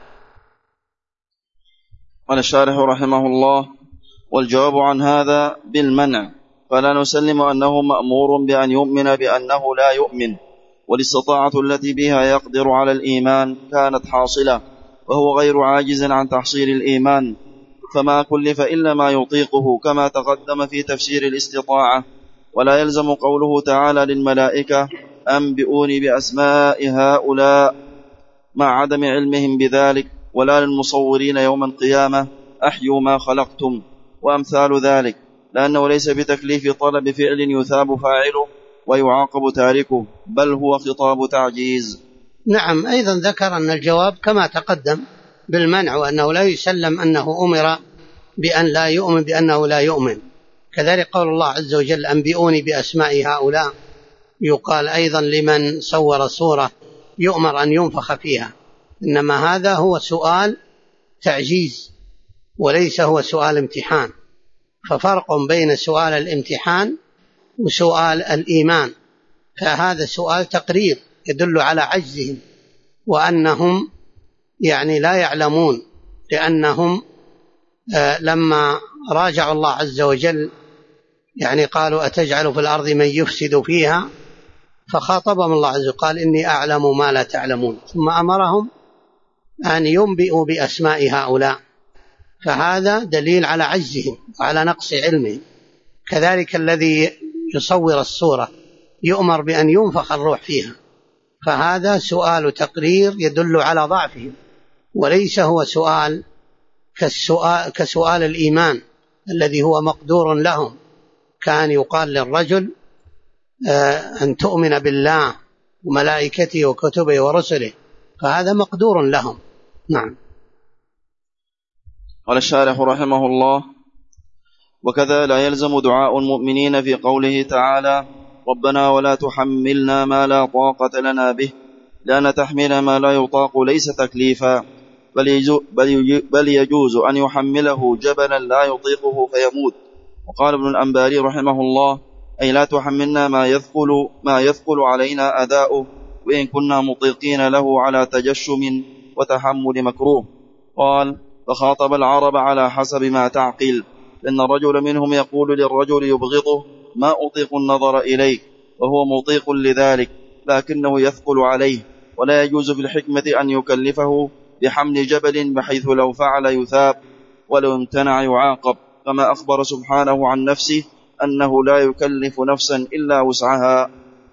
قال الشارح رحمه الله: والجواب عن هذا بالمنع، فلا نسلم أنه مأمور بأن يؤمن بأنه لا يؤمن، والاستطاعة التي بها يقدر على الإيمان كانت حاصلة، وهو غير عاجز عن تحصيل الإيمان، فما كلف إلا ما يطيقه كما تقدم في تفسير الاستطاعة. ولا يلزم قوله تعالى للملائكة أنبئوني بأسماء هؤلاء مع عدم علمهم بذلك، ولا للمصورين يوم القيامة أحيوا ما خلقتم وأمثال ذلك، لأنه ليس بتكليف طلب فعل يثاب فاعله ويعاقب تاركه، بل هو خطاب تعجيز. نعم، أيضا ذكر أن الجواب كما تقدم بالمنع، وأنه لا يسلم أنه أمر بأن لا يؤمن بأنه لا يؤمن. كذلك قول الله عز وجل أنبئوني بأسماء هؤلاء، يقال أيضا لمن صور صورة يؤمر أن ينفخ فيها، إنما هذا هو سؤال تعجيز وليس هو سؤال امتحان، ففرق بين سؤال الامتحان وسؤال الإيمان. فهذا سؤال تقرير يدل على عجزهم وأنهم لا يعلمون، لأنهم لما راجعوا الله عز وجل قالوا أتجعل في الأرض من يفسد فيها، فخاطبهم الله عز وجل قال إني أعلم ما لا تعلمون، ثم أمرهم أن ينبئوا بأسماء هؤلاء، فهذا دليل على عجزهم وعلى نقص علمهم. كذلك الذي يصور الصورة يؤمر بأن ينفخ الروح فيها، فهذا سؤال تقرير يدل على ضعفهم، وليس هو سؤال كسؤال الإيمان الذي هو مقدور لهم. كان يقال للرجل أن تؤمن بالله وملائكته وكتبه ورسله، فهذا مقدور لهم. نعم. قال الشارح رحمه الله: وكذا لا يلزم دعاء المؤمنين في قوله تعالى: ربنا ولا تحملنا ما لا طاقة لنا به، لأن تحميل ما لا يطاق ليس تكليفا، بل يجوز أن يحمله جبلا لا يطيقه فيموت. وقال ابن الأنباري رحمه الله: أي لا تحملنا ما يثقل علينا أداؤه، وإن كنا مطيقين له على تجشم وتحمل مكروه. قال: فخاطب العرب على حسب ما تعقل، إن الرجل منهم يقول للرجل يبغضه: ما أطيق النظر إليك، وهو مطيق لذلك، لكنه يثقل عليه، ولا يجوز في الحكمة أن يكلفه بحمل جبل، بحيث لو فعل يثاب ولو امتنع يعاقب، كما أخبر سبحانه عن نفسه أنه لا يكلف نفسا إلا وسعها.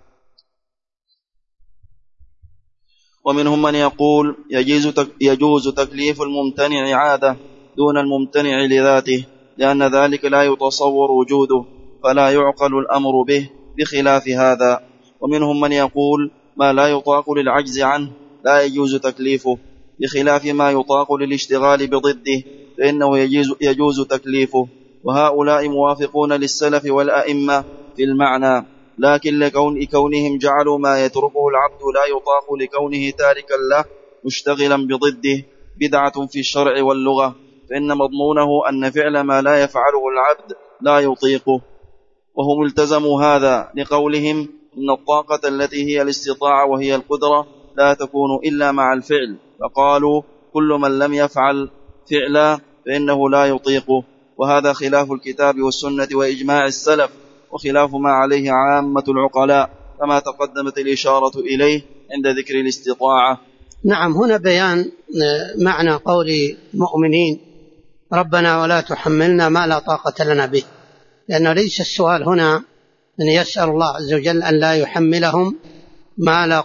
ومنهم من يقول يجوز تكليف الممتنع عادة دون الممتنع لذاته، لأن ذلك لا يتصور وجوده، فلا يعقل الأمر به، بخلاف هذا. ومنهم من يقول ما لا يطاق للعجز عنه لا يجوز تكليفه، بخلاف ما يطاق للاشتغال بضده، فإنه يجوز تكليفه. وهؤلاء موافقون للسلف والأئمة في المعنى، لكن لكونهم جعلوا ما يتركه العبد لا يطاق لكونه تاركا له مشتغلا بضده بدعة في الشرع واللغة، فإن مضمونه أن فعل ما لا يفعله العبد لا يطيقه. وهم التزموا هذا لقولهم إن الطاقة التي هي الاستطاعة وهي القدرة لا تكون إلا مع الفعل، فقالوا كل من لم يفعل فعلا فإنه لا يطيقه، وهذا خلاف الكتاب والسنة وإجماع السلف، وخلاف ما عليه عامة العقلاء، كما تقدمت الإشارة إليه عند ذكر الاستطاعة. نعم، هنا بيان معنى قول المؤمنين ربنا ولا تحملنا ما لا طاقة لنا به، لأنه ليس السؤال هنا أن يسأل الله عز وجل أن لا يحملهم ما لا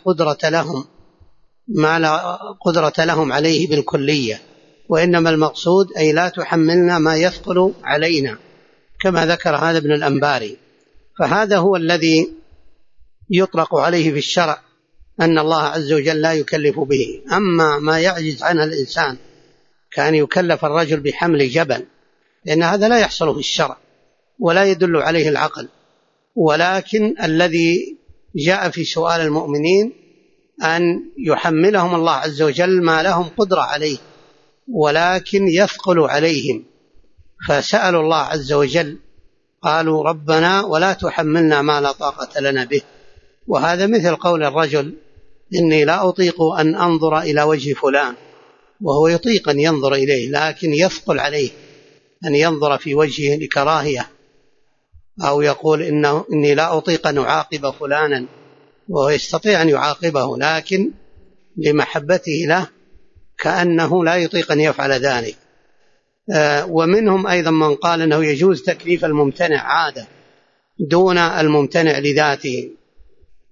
قدرة لهم عليه بالكلية، وإنما المقصود أي لا تحملنا ما يثقل علينا، كما ذكر هذا ابن الأنباري. فهذا هو الذي يطلق عليه في الشرع أن الله عز وجل لا يكلف به. أما ما يعجز عنه الإنسان كان يكلف الرجل بحمل جبل، لأن هذا لا يحصل في الشرع ولا يدل عليه العقل، ولكن الذي جاء في سؤال المؤمنين أن يحملهم الله عز وجل ما لهم قدرة عليه ولكن يثقل عليهم، فسألوا الله عز وجل قالوا ربنا ولا تحملنا ما لا طاقة لنا به. وهذا مثل قول الرجل إني لا أطيق أن أنظر إلى وجه فلان، وهو يطيق أن ينظر إليه لكن يثقل عليه أن ينظر في وجهه لكراهية، أو يقول إني لا أطيق أن أعاقب فلانا، وهو يستطيع أن يعاقبه لكن لمحبته له كأنه لا يطيق أن يفعل ذلك. ومنهم أيضا من قال أنه يجوز تكليف الممتنع عادة دون الممتنع لذاته،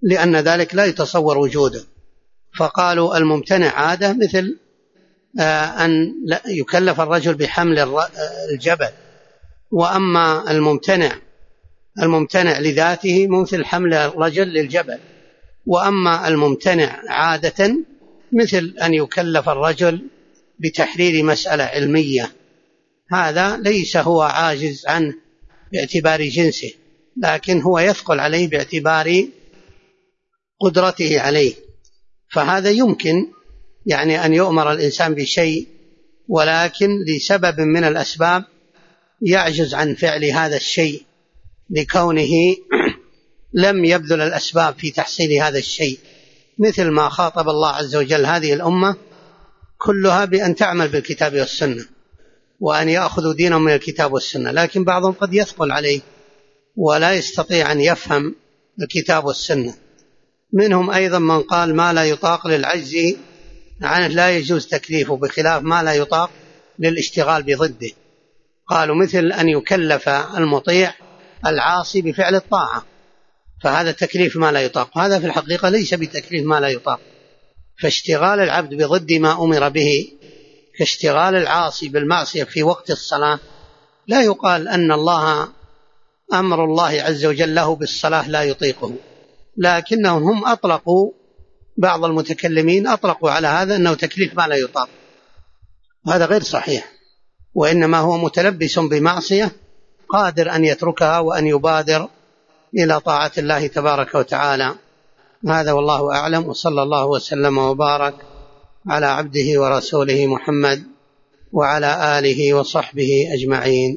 لأن ذلك لا يتصور وجوده. فقالوا الممتنع عادة مثل أن يكلف الرجل بحمل الجبل، وأما الممتنع لذاته مثل حمل الرجل للجبل، وأما الممتنع عادة مثل أن يكلف الرجل بتحرير مسألة علمية. هذا ليس هو عاجز عنه باعتبار جنسه، لكن هو يثقل عليه باعتبار قدرته عليه. فهذا يمكن يعني أن يؤمر الإنسان بشيء، ولكن لسبب من الأسباب يعجز عن فعل هذا الشيء لكونه لم يبذل الأسباب في تحصيل هذا الشيء، مثل ما خاطب الله عز وجل هذه الأمة كلها بأن تعمل بالكتاب والسنة، وأن يأخذوا دينهم من الكتاب والسنة. لكن بعضهم قد يثقل عليه ولا يستطيع أن يفهم الكتاب والسنة. منهم أيضا من قال ما لا يطاق للعجز عنه لا يجوز تكليفه، بخلاف ما لا يطاق للاشتغال بضده. قالوا مثل أن يكلف المطيع العاصي بفعل الطاعة، فهذا تكليف ما لا يطاق. هذا في الحقيقة ليس بتكليف ما لا يطاق. فاشتغال العبد بضد ما أمر به كاشتغال العاصي بالمعصية في وقت الصلاة، لا يقال أن أمر الله عز وجل له بالصلاة لا يطيقه، لكنهم هم أطلقوا، بعض المتكلمين أطلقوا على هذا أنه تكليف ما لا يطاق. هذا غير صحيح، وإنما هو متلبس بمعصية قادر أن يتركها وأن يبادر إلى طاعة الله تبارك وتعالى. هذا والله أعلم، وصلى الله وسلم وبارك على عبده ورسوله محمد وعلى آله وصحبه أجمعين.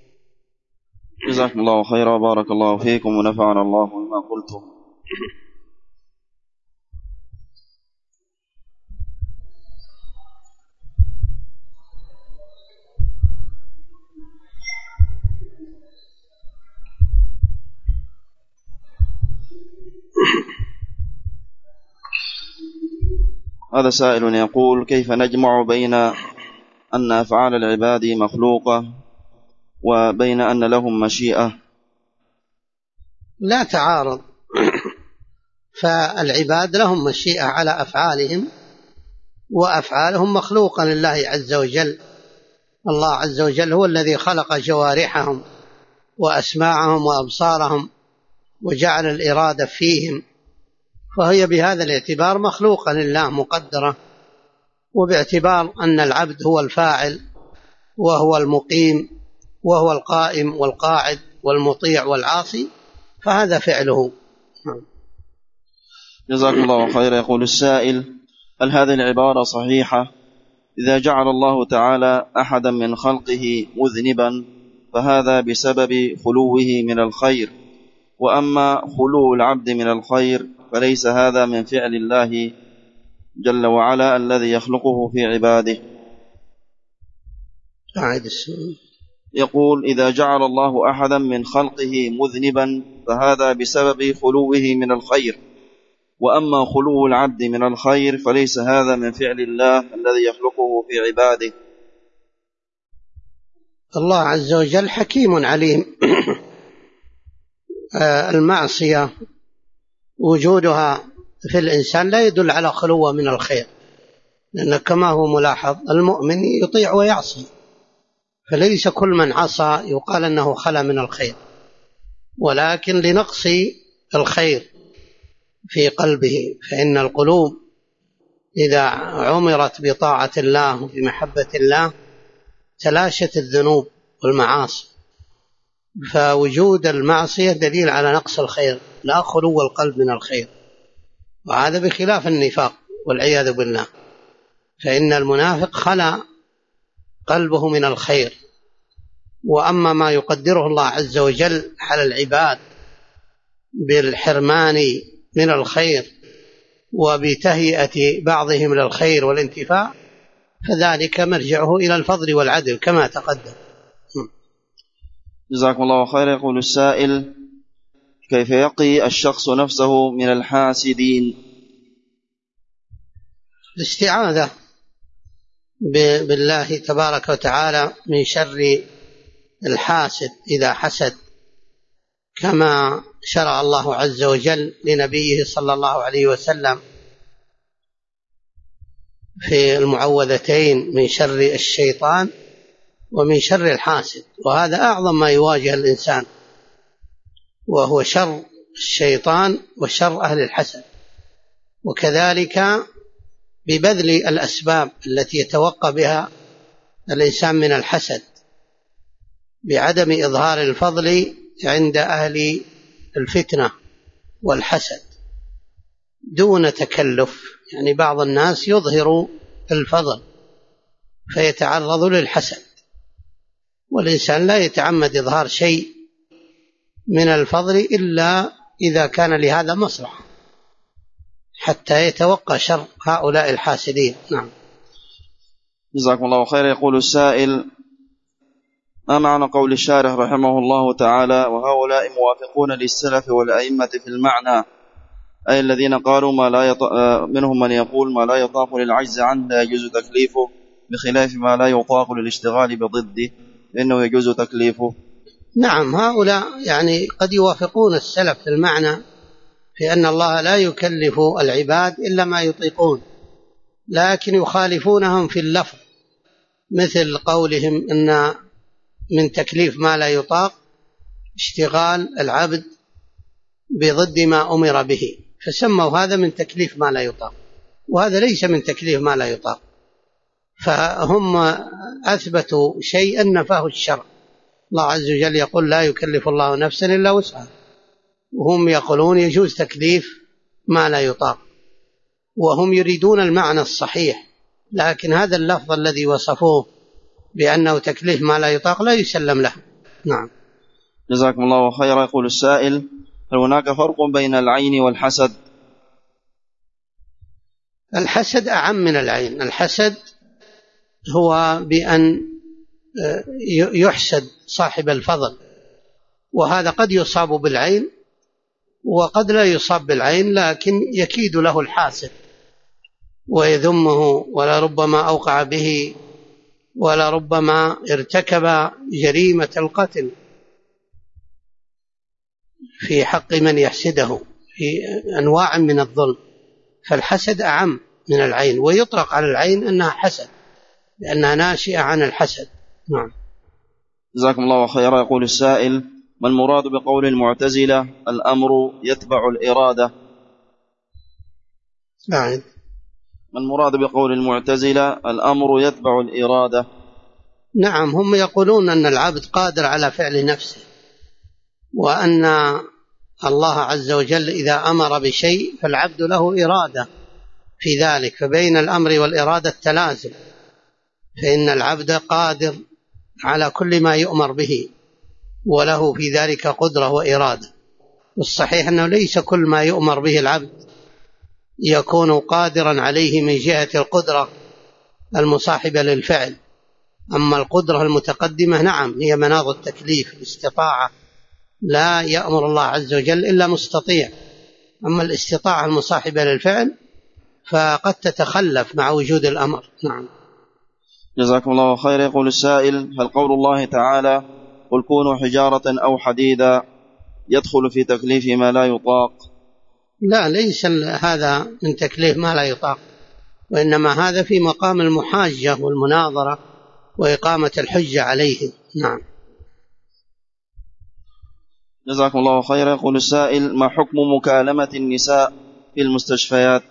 جزاكم الله خيرا، بارك الله فيكم ونفعنا الله بما قلتم. هذا سائل يقول: كيف نجمع بين أن أفعال العباد مخلوقة وبين أن لهم مشيئة؟ لا تعارض، فالعباد لهم مشيئة على أفعالهم، وأفعالهم مخلوقة لله عز وجل. الله عز وجل هو الذي خلق جوارحهم وأسماعهم وأبصارهم وجعل الإرادة فيهم، فهي بهذا الاعتبار مخلوقة لله مقدرة. وباعتبار أن العبد هو الفاعل وهو المقيم وهو القائم والقاعد والمطيع والعاصي، فهذا فعله. جزاكم الله خيرا. يقول السائل: هل هذه العبارة صحيحة؟ إذا جعل الله تعالى أحدا من خلقه مذنبا فهذا بسبب خلوه من الخير، وأما خلو العبد من الخير فليس هذا من فعل الله جل وعلا الذي يخلقه في عباده. يقول: إذا جعل الله أحدا من خلقه مذنبا فهذا بسبب خلوه من الخير، وأما خلو العبد من الخير فليس هذا من فعل الله الذي يخلقه في عباده. الله عز وجل حكيم عليم. المعصية وجودها في الإنسان لا يدل على خلوه من الخير، لأن كما هو ملاحظ المؤمن يطيع ويعصي، فليس كل من عصى يقال أنه خلا من الخير، ولكن لنقص الخير في قلبه. فإن القلوب إذا عمرت بطاعة الله وبمحبة الله تلاشت الذنوب والمعاصي، فوجود المعصية دليل على نقص الخير لا خلو القلب من الخير، وهذا بخلاف النفاق والعياذ بالله، فإن المنافق خلا قلبه من الخير. وأما ما يقدره الله عز وجل على العباد بالحرمان من الخير وبتهيئة بعضهم للخير والانتفاع فذلك مرجعه إلى الفضل والعدل كما تقدم. جزاكم الله خيرا. يقول السائل: كيف يقي الشخص نفسه من الحاسدين؟ الاستعاذة بالله تبارك وتعالى من شر الحاسد إذا حسد، كما شرع الله عز وجل لنبيه صلى الله عليه وسلم في المعوذتين من شر الشيطان ومن شر الحاسد، وهذا أعظم ما يواجه الإنسان، وهو شر الشيطان وشر أهل الحسد. وكذلك ببذل الأسباب التي يتوقى بها الإنسان من الحسد، بعدم إظهار الفضل عند أهل الفتنة والحسد دون تكلف. يعني بعض الناس يظهر الفضل فيتعرض للحسد، والإنسان لا يتعمد إظهار شيء من الفضل إلا إذا كان لهذا مصلحة حتى يتوقع شر هؤلاء الحاسدين. نعم. جزاكم الله خير. يقول السائل: ما معنى قول الشارح رحمه الله تعالى: وهؤلاء موافقون للسلف والأئمة في المعنى، أي الذين قالوا منهم من يقول ما لا يطاق للعجز عنه لا يجوز تكليفه، بخلاف ما لا يطاق للاشتغال بضده إنه يجوز تكليفه؟ نعم، هؤلاء يعني قد يوافقون السلف في المعنى في أن الله لا يكلف العباد إلا ما يطيقون، لكن يخالفونهم في اللفظ، مثل قولهم أن من تكليف ما لا يطاق اشتغال العبد بضد ما أمر به، فسموا هذا من تكليف ما لا يطاق، وهذا ليس من تكليف ما لا يطاق. فهم أثبتوا شيئا نفاه الشرع. الله عز وجل يقول: لا يكلف الله نفسا إلا وسعها، وهم يقولون يجوز تكليف ما لا يطاق، وهم يريدون المعنى الصحيح، لكن هذا اللفظ الذي وصفوه بأنه تكليف ما لا يطاق لا يسلم له. نعم. جزاكم الله خيرا. يقول السائل: هل هناك فرق بين العين والحسد؟ الحسد أعم من العين. الحسد هو بأن يحسد صاحب الفضل، وهذا قد يصاب بالعين وقد لا يصاب بالعين، لكن يكيد له الحاسد ويذمه، ولربما أوقع به، ولربما ارتكب جريمة القتل في حق من يحسده في أنواع من الظلم. فالحسد أعم من العين، ويطلق على العين أنها حسد لأنها ناشئة عن الحسد. نعم. جزاكم الله خيرا. يقول السائل: ما المراد بقول المعتزلة الأمر يتبع الإرادة؟ نعم. ما المراد بقول المعتزلة الأمر يتبع الإرادة؟ نعم، هم يقولون أن العبد قادر على فعل نفسه، وأن الله عز وجل إذا أمر بشيء فالعبد له إرادة في ذلك، فبين الأمر والإرادة التلازم، فإن العبد قادر على كل ما يؤمر به وله في ذلك قدرة وإرادة. والصحيح أنه ليس كل ما يؤمر به العبد يكون قادرا عليه من جهة القدرة المصاحبة للفعل. أما القدرة المتقدمة نعم هي مناط التكليف، الاستطاعة، لا يأمر الله عز وجل إلا مستطيع. أما الاستطاعة المصاحبة للفعل فقد تتخلف مع وجود الأمر. نعم. جزاكم الله خير. يقول السائل: هل قول الله تعالى قل كونوا حجارة أو حديدا يدخل في تكليف ما لا يطاق؟ لا، ليس هذا من تكليف ما لا يطاق، وإنما هذا في مقام المحاجة والمناظرة وإقامة الحجة عليه. نعم. جزاكم الله خيرا. يقول السائل: ما حكم مكالمة النساء في المستشفيات؟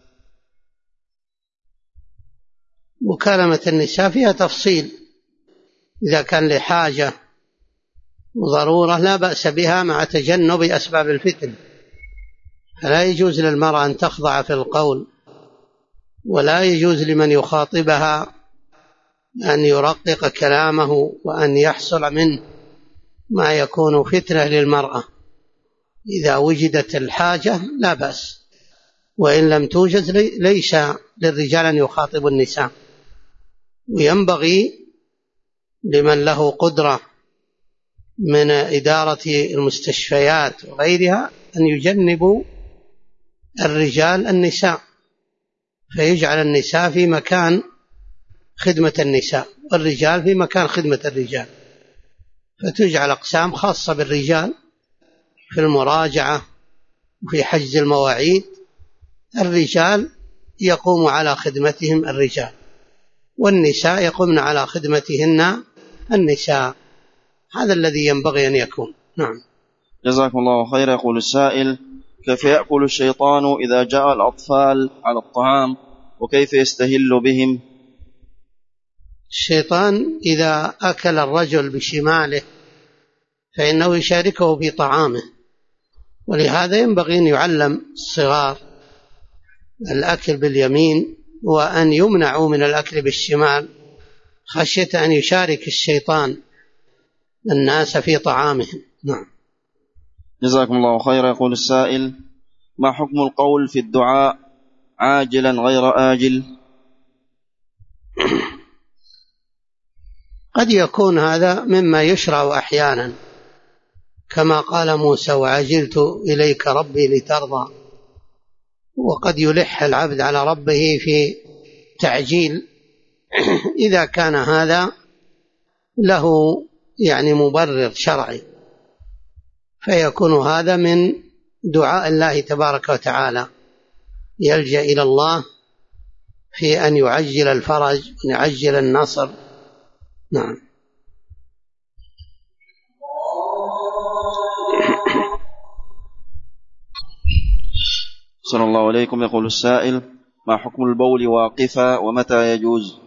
مكالمة النساء فيها تفصيل، إذا كان لحاجة وضرورة لا بأس بها مع تجنب أسباب الفتن، فلا يجوز للمرأة أن تخضع في القول، ولا يجوز لمن يخاطبها أن يرقق كلامه وأن يحصل منه ما يكون فتنة للمرأة. إذا وجدت الحاجة لا بأس، وإن لم توجد ليس للرجال أن يخاطبوا النساء. وينبغي لمن له قدرة من إدارة المستشفيات وغيرها أن يجنبوا الرجال النساء، فيجعل النساء في مكان خدمة النساء والرجال في مكان خدمة الرجال، فتجعل أقسام خاصة بالرجال في المراجعة وفي حجز المواعيد، الرجال يقوم على خدمتهم الرجال، والنساء يقومن على خدمتهن النساء. هذا الذي ينبغي أن يكون. نعم. جزاكم الله خيرا. يقول السائل: كيف يأكل الشيطان إذا جاء الأطفال على الطعام، وكيف يستهل بهم؟ الشيطان إذا أكل الرجل بشماله فإنه يشاركه في طعامه، ولهذا ينبغي أن يعلم الصغار الأكل باليمين، وأن يمنعوا من الأكل بالشمال خشية أن يشارك الشيطان الناس في طعامهم. نعم. جزاكم الله خيرا. يقول السائل: ما حكم القول في الدعاء عاجلا غير آجل؟ قد يكون هذا مما يشرع أحيانا، كما قال موسى: وعجلت إليك ربي لترضى. وقد يلح العبد على ربه في تعجيل إذا كان هذا له مبرر شرعي، فيكون هذا من دعاء الله تبارك وتعالى، يلجأ إلى الله في أن يعجل الفرج ويعجل النصر. نعم. صلى الله عليكم. يقول السائل: ما حكم البول واقفا، ومتى يجوز؟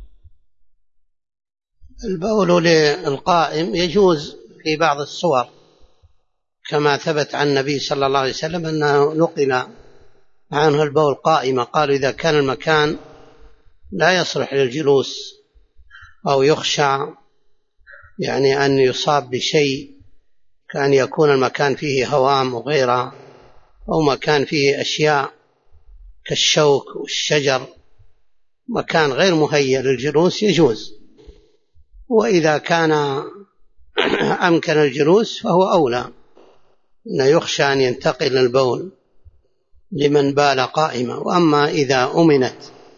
البول للقائم يجوز في بعض الصور، كما ثبت عن النبي صلى الله عليه وسلم أنه نقل عنه البول قائمة. قالوا إذا كان المكان لا يصلح للجلوس أو يخشى أن يصاب بشيء، كأن يكون المكان فيه هوام وغيرها، أو مكان فيه أشياء كالشوك والشجر، مكان غير مهيأ للجلوس، يجوز. وإذا كان أمكن الجلوس فهو أولى، أنه يخشى أن ينتقل البول لمن بال قائمة. وأما إذا أمنت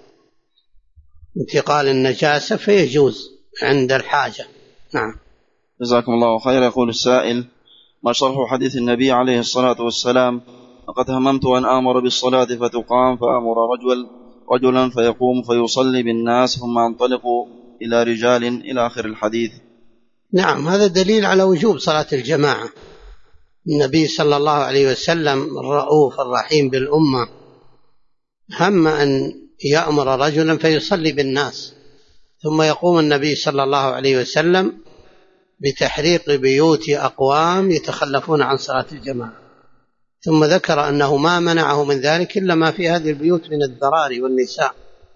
انتقال النجاسة فيجوز عند الحاجة. نعم. جزاكم الله خيرا. يقول السائل: ما شرح حديث النبي عليه الصلاة والسلام: لقد هممت أن آمر بالصلاة فتقام، فأمر رجلا فيقوم فيصلي بالناس ثم أنطلق إلى رجال، إلى آخر الحديث؟ نعم، هذا دليل على وجوب صلاة الجماعة. النبي صلى الله عليه وسلم الرؤوف الرحيم بالأمة هم أن يأمر رجلا فيصلي بالناس، ثم يقوم النبي صلى الله عليه وسلم بتحريق بيوت أقوام يتخلفون عن صلاة الجماعة، ثم ذكر أنه ما منعه من ذلك إلا ما في هذه البيوت من الذراري والنساء.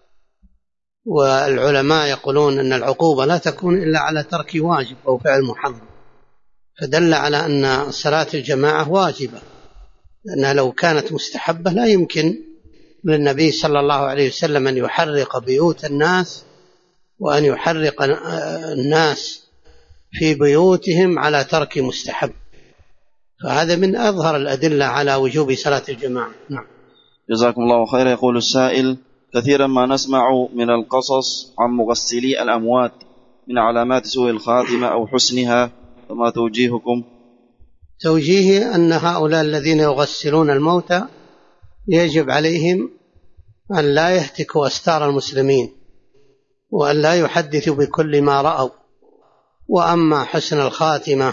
والعلماء يقولون أن العقوبة لا تكون إلا على ترك واجب أو فعل محرم، فدل على أن صلاة الجماعة واجبة، لأنها لو كانت مستحبة لا يمكن للنبي صلى الله عليه وسلم أن يحرق بيوت الناس وأن يحرق الناس في بيوتهم على ترك مستحب، فهذا من أظهر الأدلة على وجوب صلاة الجماعة. نعم. جزاكم الله خيرا. يقول السائل: كثيرا ما نسمع من القصص عن مغسلي الأموات من علامات سوء الخاتمة أو حسنها، فما توجيهكم؟ توجيهي أن هؤلاء الذين يغسلون الموتى يجب عليهم أن لا يهتكوا أستار المسلمين، وأن لا يحدثوا بكل ما رأوا. وأما حسن الخاتمة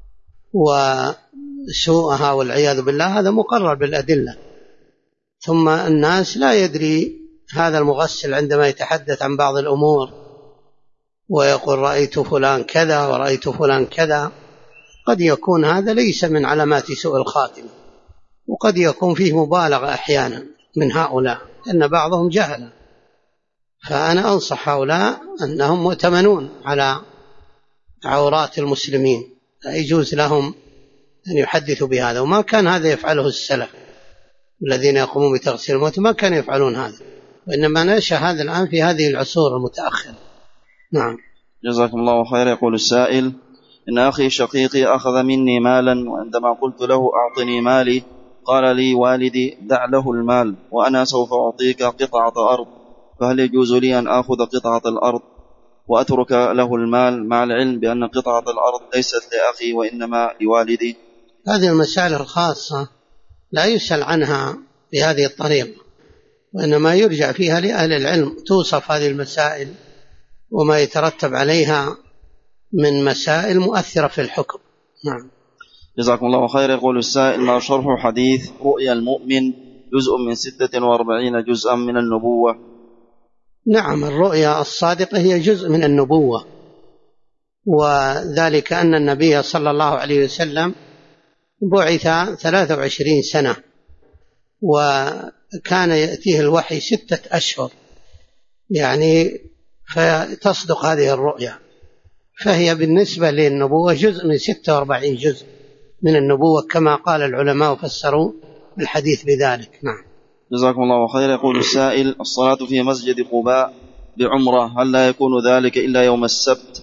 وسوءها والعياذ بالله هذا مقرر بالأدلة. ثم الناس لا يدري هذا المغسل عندما يتحدث عن بعض الأمور ويقول رأيت فلان كذا ورأيت فلان كذا، قد يكون هذا ليس من علامات سوء الخاتمة، وقد يكون فيه مبالغة أحيانا من هؤلاء، لأن بعضهم جهل. فأنا أنصح هؤلاء أنهم مؤتمنون على عورات المسلمين، لا يجوز لهم أن يحدثوا بهذا. وما كان هذا يفعله السلف الذين يقومون بتغسيل الموت، ما كانوا يفعلون هذا، وإنما نشأ هذا الآن في هذه العصور المتأخرة. نعم. جزاكم الله خيرا. يقول السائل: إن أخي شقيقي أخذ مني مالا، وعندما قلت له أعطني مالي قال لي والدي دع له المال وأنا سوف أعطيك قطعة أرض، فهل يجوز لي أن أخذ قطعة الأرض وأترك له المال، مع العلم بأن قطعة الأرض ليست لأخي وإنما لوالدي؟ هذه المسائل الخاصة لا يسأل عنها بهذه الطريقة، وإنما يرجع فيها لأهل العلم، توصف هذه المسائل وما يترتب عليها من مسائل مؤثرة في الحكم. نعم. جزاكم الله خير. يقول السائل: ما شرح حديث رؤيا المؤمن جزء من 46 جزءا من النبوة؟ نعم، الرؤيا الصادقة هي جزء من النبوة، وذلك أن النبي صلى الله عليه وسلم بعث 23 سنة، وكان يأتيه الوحي 6 أشهر، يعني فتصدق هذه الرؤيا، فهي بالنسبة للنبوة جزء من 46 جزء من النبوة كما قال العلماء وفسروا الحديث بذلك. نعم. جزاكم الله خير. يقول السائل: الصلاة في مسجد قباء بعمرة هل لا يكون ذلك إلا يوم السبت؟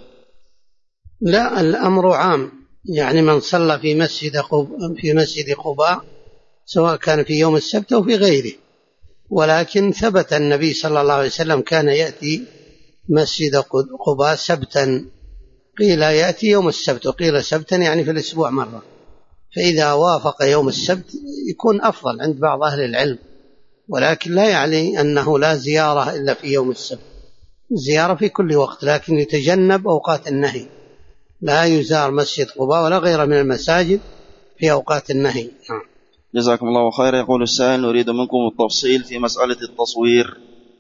لا، الأمر عام، يعني من صلى في مسجد قباء سواء كان في يوم السبت أو في غيره، ولكن ثبت النبي صلى الله عليه وسلم كان يأتي مسجد قباء سبتا، قيل يأتي يوم السبت وقيل سبتا، يعني في الأسبوع مرة، فإذا وافق يوم السبت يكون أفضل عند بعض أهل العلم، ولكن لا يعني أنه لا زيارة إلا في يوم السبت، زيارة في كل وقت، لكن يتجنب أوقات النهي، لا يزار مسجد قباء ولا غيره من المساجد في أوقات النهي. جزاكم الله خير. يقول السائل: نريد منكم التفصيل في مسألة التصوير.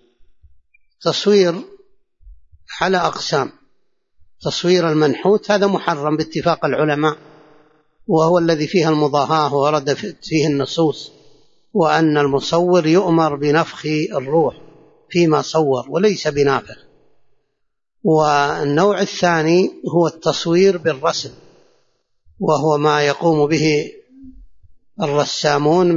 تصوير على أقسام. تصوير المنحوت هذا محرم باتفاق العلماء، وهو الذي فيه المضاهاة ورد فيه النصوص، وأن المصور يؤمر بنفخ الروح فيما صور وليس بنافخ. والنوع الثاني هو التصوير بالرسم، وهو ما يقوم به الرسامون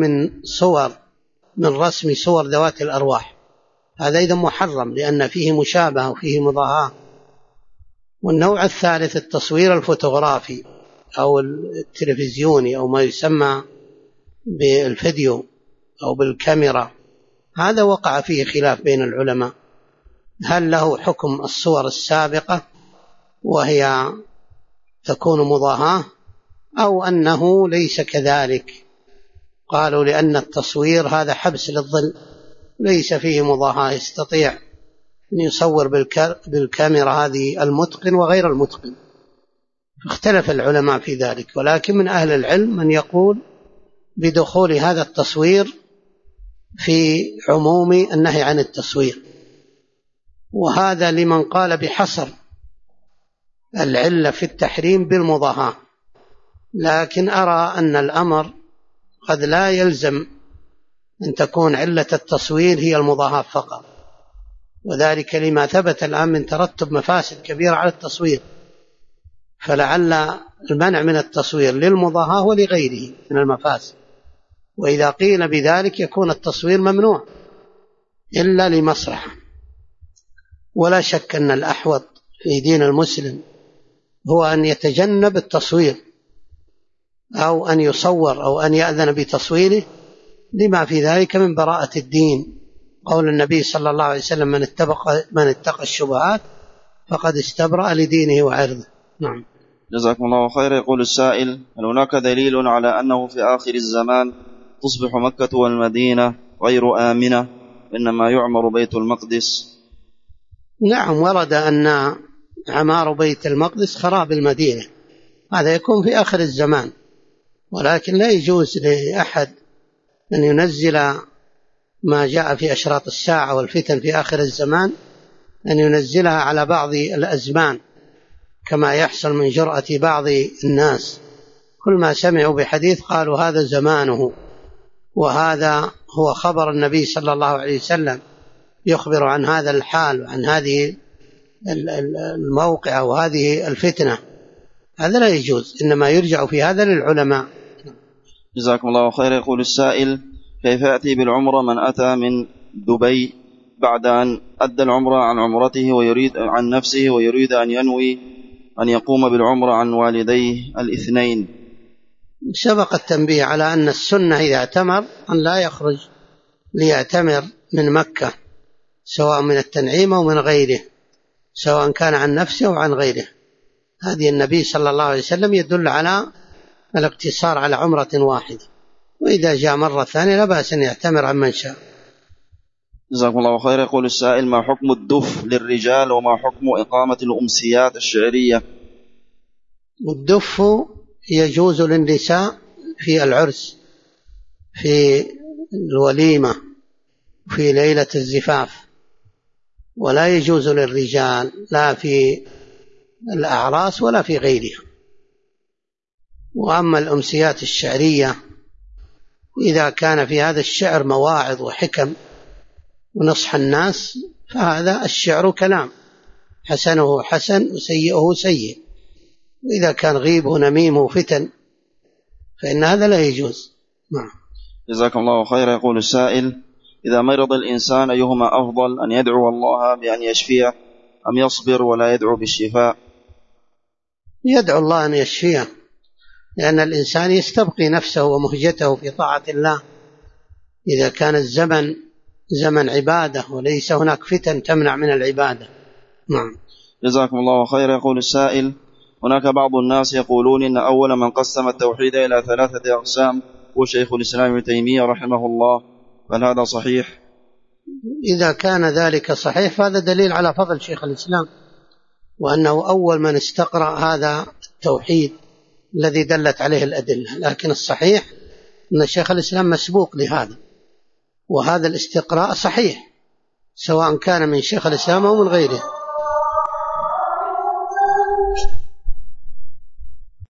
من رسم صور ذوات الأرواح، هذا إذا محرم لأن فيه مشابهة وفيه مضاهاة. والنوع الثالث التصوير الفوتوغرافي أو التلفزيوني أو ما يسمى بالفيديو أو بالكاميرا، هذا وقع فيه خلاف بين العلماء، هل له حكم الصور السابقة وهي تكون مضاهاة أو أنه ليس كذلك. قالوا لأن التصوير هذا حبس للظل ليس فيه مضاهاة، يستطيع أن يصور بالكاميرا هذه المتقن وغير المتقن، اختلف العلماء في ذلك، ولكن من أهل العلم من يقول بدخول هذا التصوير في عموم النهي عن التصوير، وهذا لمن قال بحصر العلة في التحريم بالمضاهاة، لكن أرى أن الأمر قد لا يلزم أن تكون علة التصوير هي المضاهاة فقط، وذلك لما ثبت الآن من ترتب مفاسد كبيرة على التصوير، فلعل المنع من التصوير للمضاهاة ولغيره من المفاسد، وإذا قيل بذلك يكون التصوير ممنوع إلا لمصلحة. ولا شك أن الأحوط في دين المسلم هو أن يتجنب التصوير أو أن يصور أو أن يأذن بتصويره لما في ذلك من براءة الدين، قول النبي صلى الله عليه وسلم: من اتقى الشبهات فقد استبرأ لدينه وعرضه. نعم. جزاكم الله خير. يقول السائل: هل هناك دليل على أنه في آخر الزمان تصبح مكة والمدينة غير آمنة إنما يعمر بيت المقدس؟ نعم، ورد أن عمار بيت المقدس خراب المدينة، هذا يكون في آخر الزمان، ولكن لا يجوز لأحد أن ينزل ما جاء في أشراط الساعة والفتن في آخر الزمان أن ينزلها على بعض الأزمان كما يحصل من جرأة بعض الناس، كل ما سمعوا بحديث قالوا هذا زمانه، وهذا هو خبر النبي صلى الله عليه وسلم يخبر عن هذا الحال وعن هذه الموقع وهذه الفتنة، هذا لا يجوز، إنما يرجع في هذا للعلماء. جزاكم الله خير. يقول السائل: كيف يأتي بالعمرة من أتى من دبي بعد أن أدى العمرة عن عمرته ويريد عن نفسه ويريد أن ينوي أن يقوم بالعمرة عن والديه الاثنين؟ سبق التنبيه على أن السنة إذا اعتمر أن لا يخرج ليعتمر من مكة، سواء من التنعيم أو من غيره، سواء كان عن نفسه أو عن غيره، هذه النبي صلى الله عليه وسلم يدل على الاقتصار على عمرة واحدة، وإذا جاء مرة ثانية لا بأس أن يعتمر عمن شاء. جزاكم الله خير. يقول السائل: ما حكم الدف للرجال وما حكم إقامة الأمسيات الشعرية؟ الدف يجوز للنساء في العرس، في الوليمة، في ليلة الزفاف، ولا يجوز للرجال لا في الأعراس ولا في غيرها. وأما الأمسيات الشعرية إذا كان في هذا الشعر مواعظ وحكم ونصح الناس فهذا الشعر كلام، حسنه حسن وسيئه سيء. وإذا كان غيب ونميم وفتن فإن هذا لا يجوز. نعم. جزاكم الله خيرا. يقول السائل: إذا مرض الإنسان أيهما أفضل، أن يدعو الله بأن يشفيه أم يصبر ولا يدعو بالشفاء؟ يدعو الله أن يشفيه، لأن الإنسان يستبقي نفسه ومهجته في طاعة الله إذا كان الزمن زمن عبادة وليس هناك فتن تمنع من العبادة. نعم. جزاكم الله خيرا. يقول السائل: هناك بعض الناس يقولون إن أول من قسم التوحيد إلى 3 أقسام هو شيخ الإسلام ابن تيمية رحمه الله، هل هذا صحيح؟ إذا كان ذلك صحيح فهذا دليل على فضل شيخ الإسلام، وأنه أول من استقرأ هذا التوحيد الذي دلت عليه الأدلة. لكن الصحيح أن شيخ الإسلام مسبوق لهذا، وهذا الاستقراء صحيح سواء كان من شيخ الإسلام أو من غيره.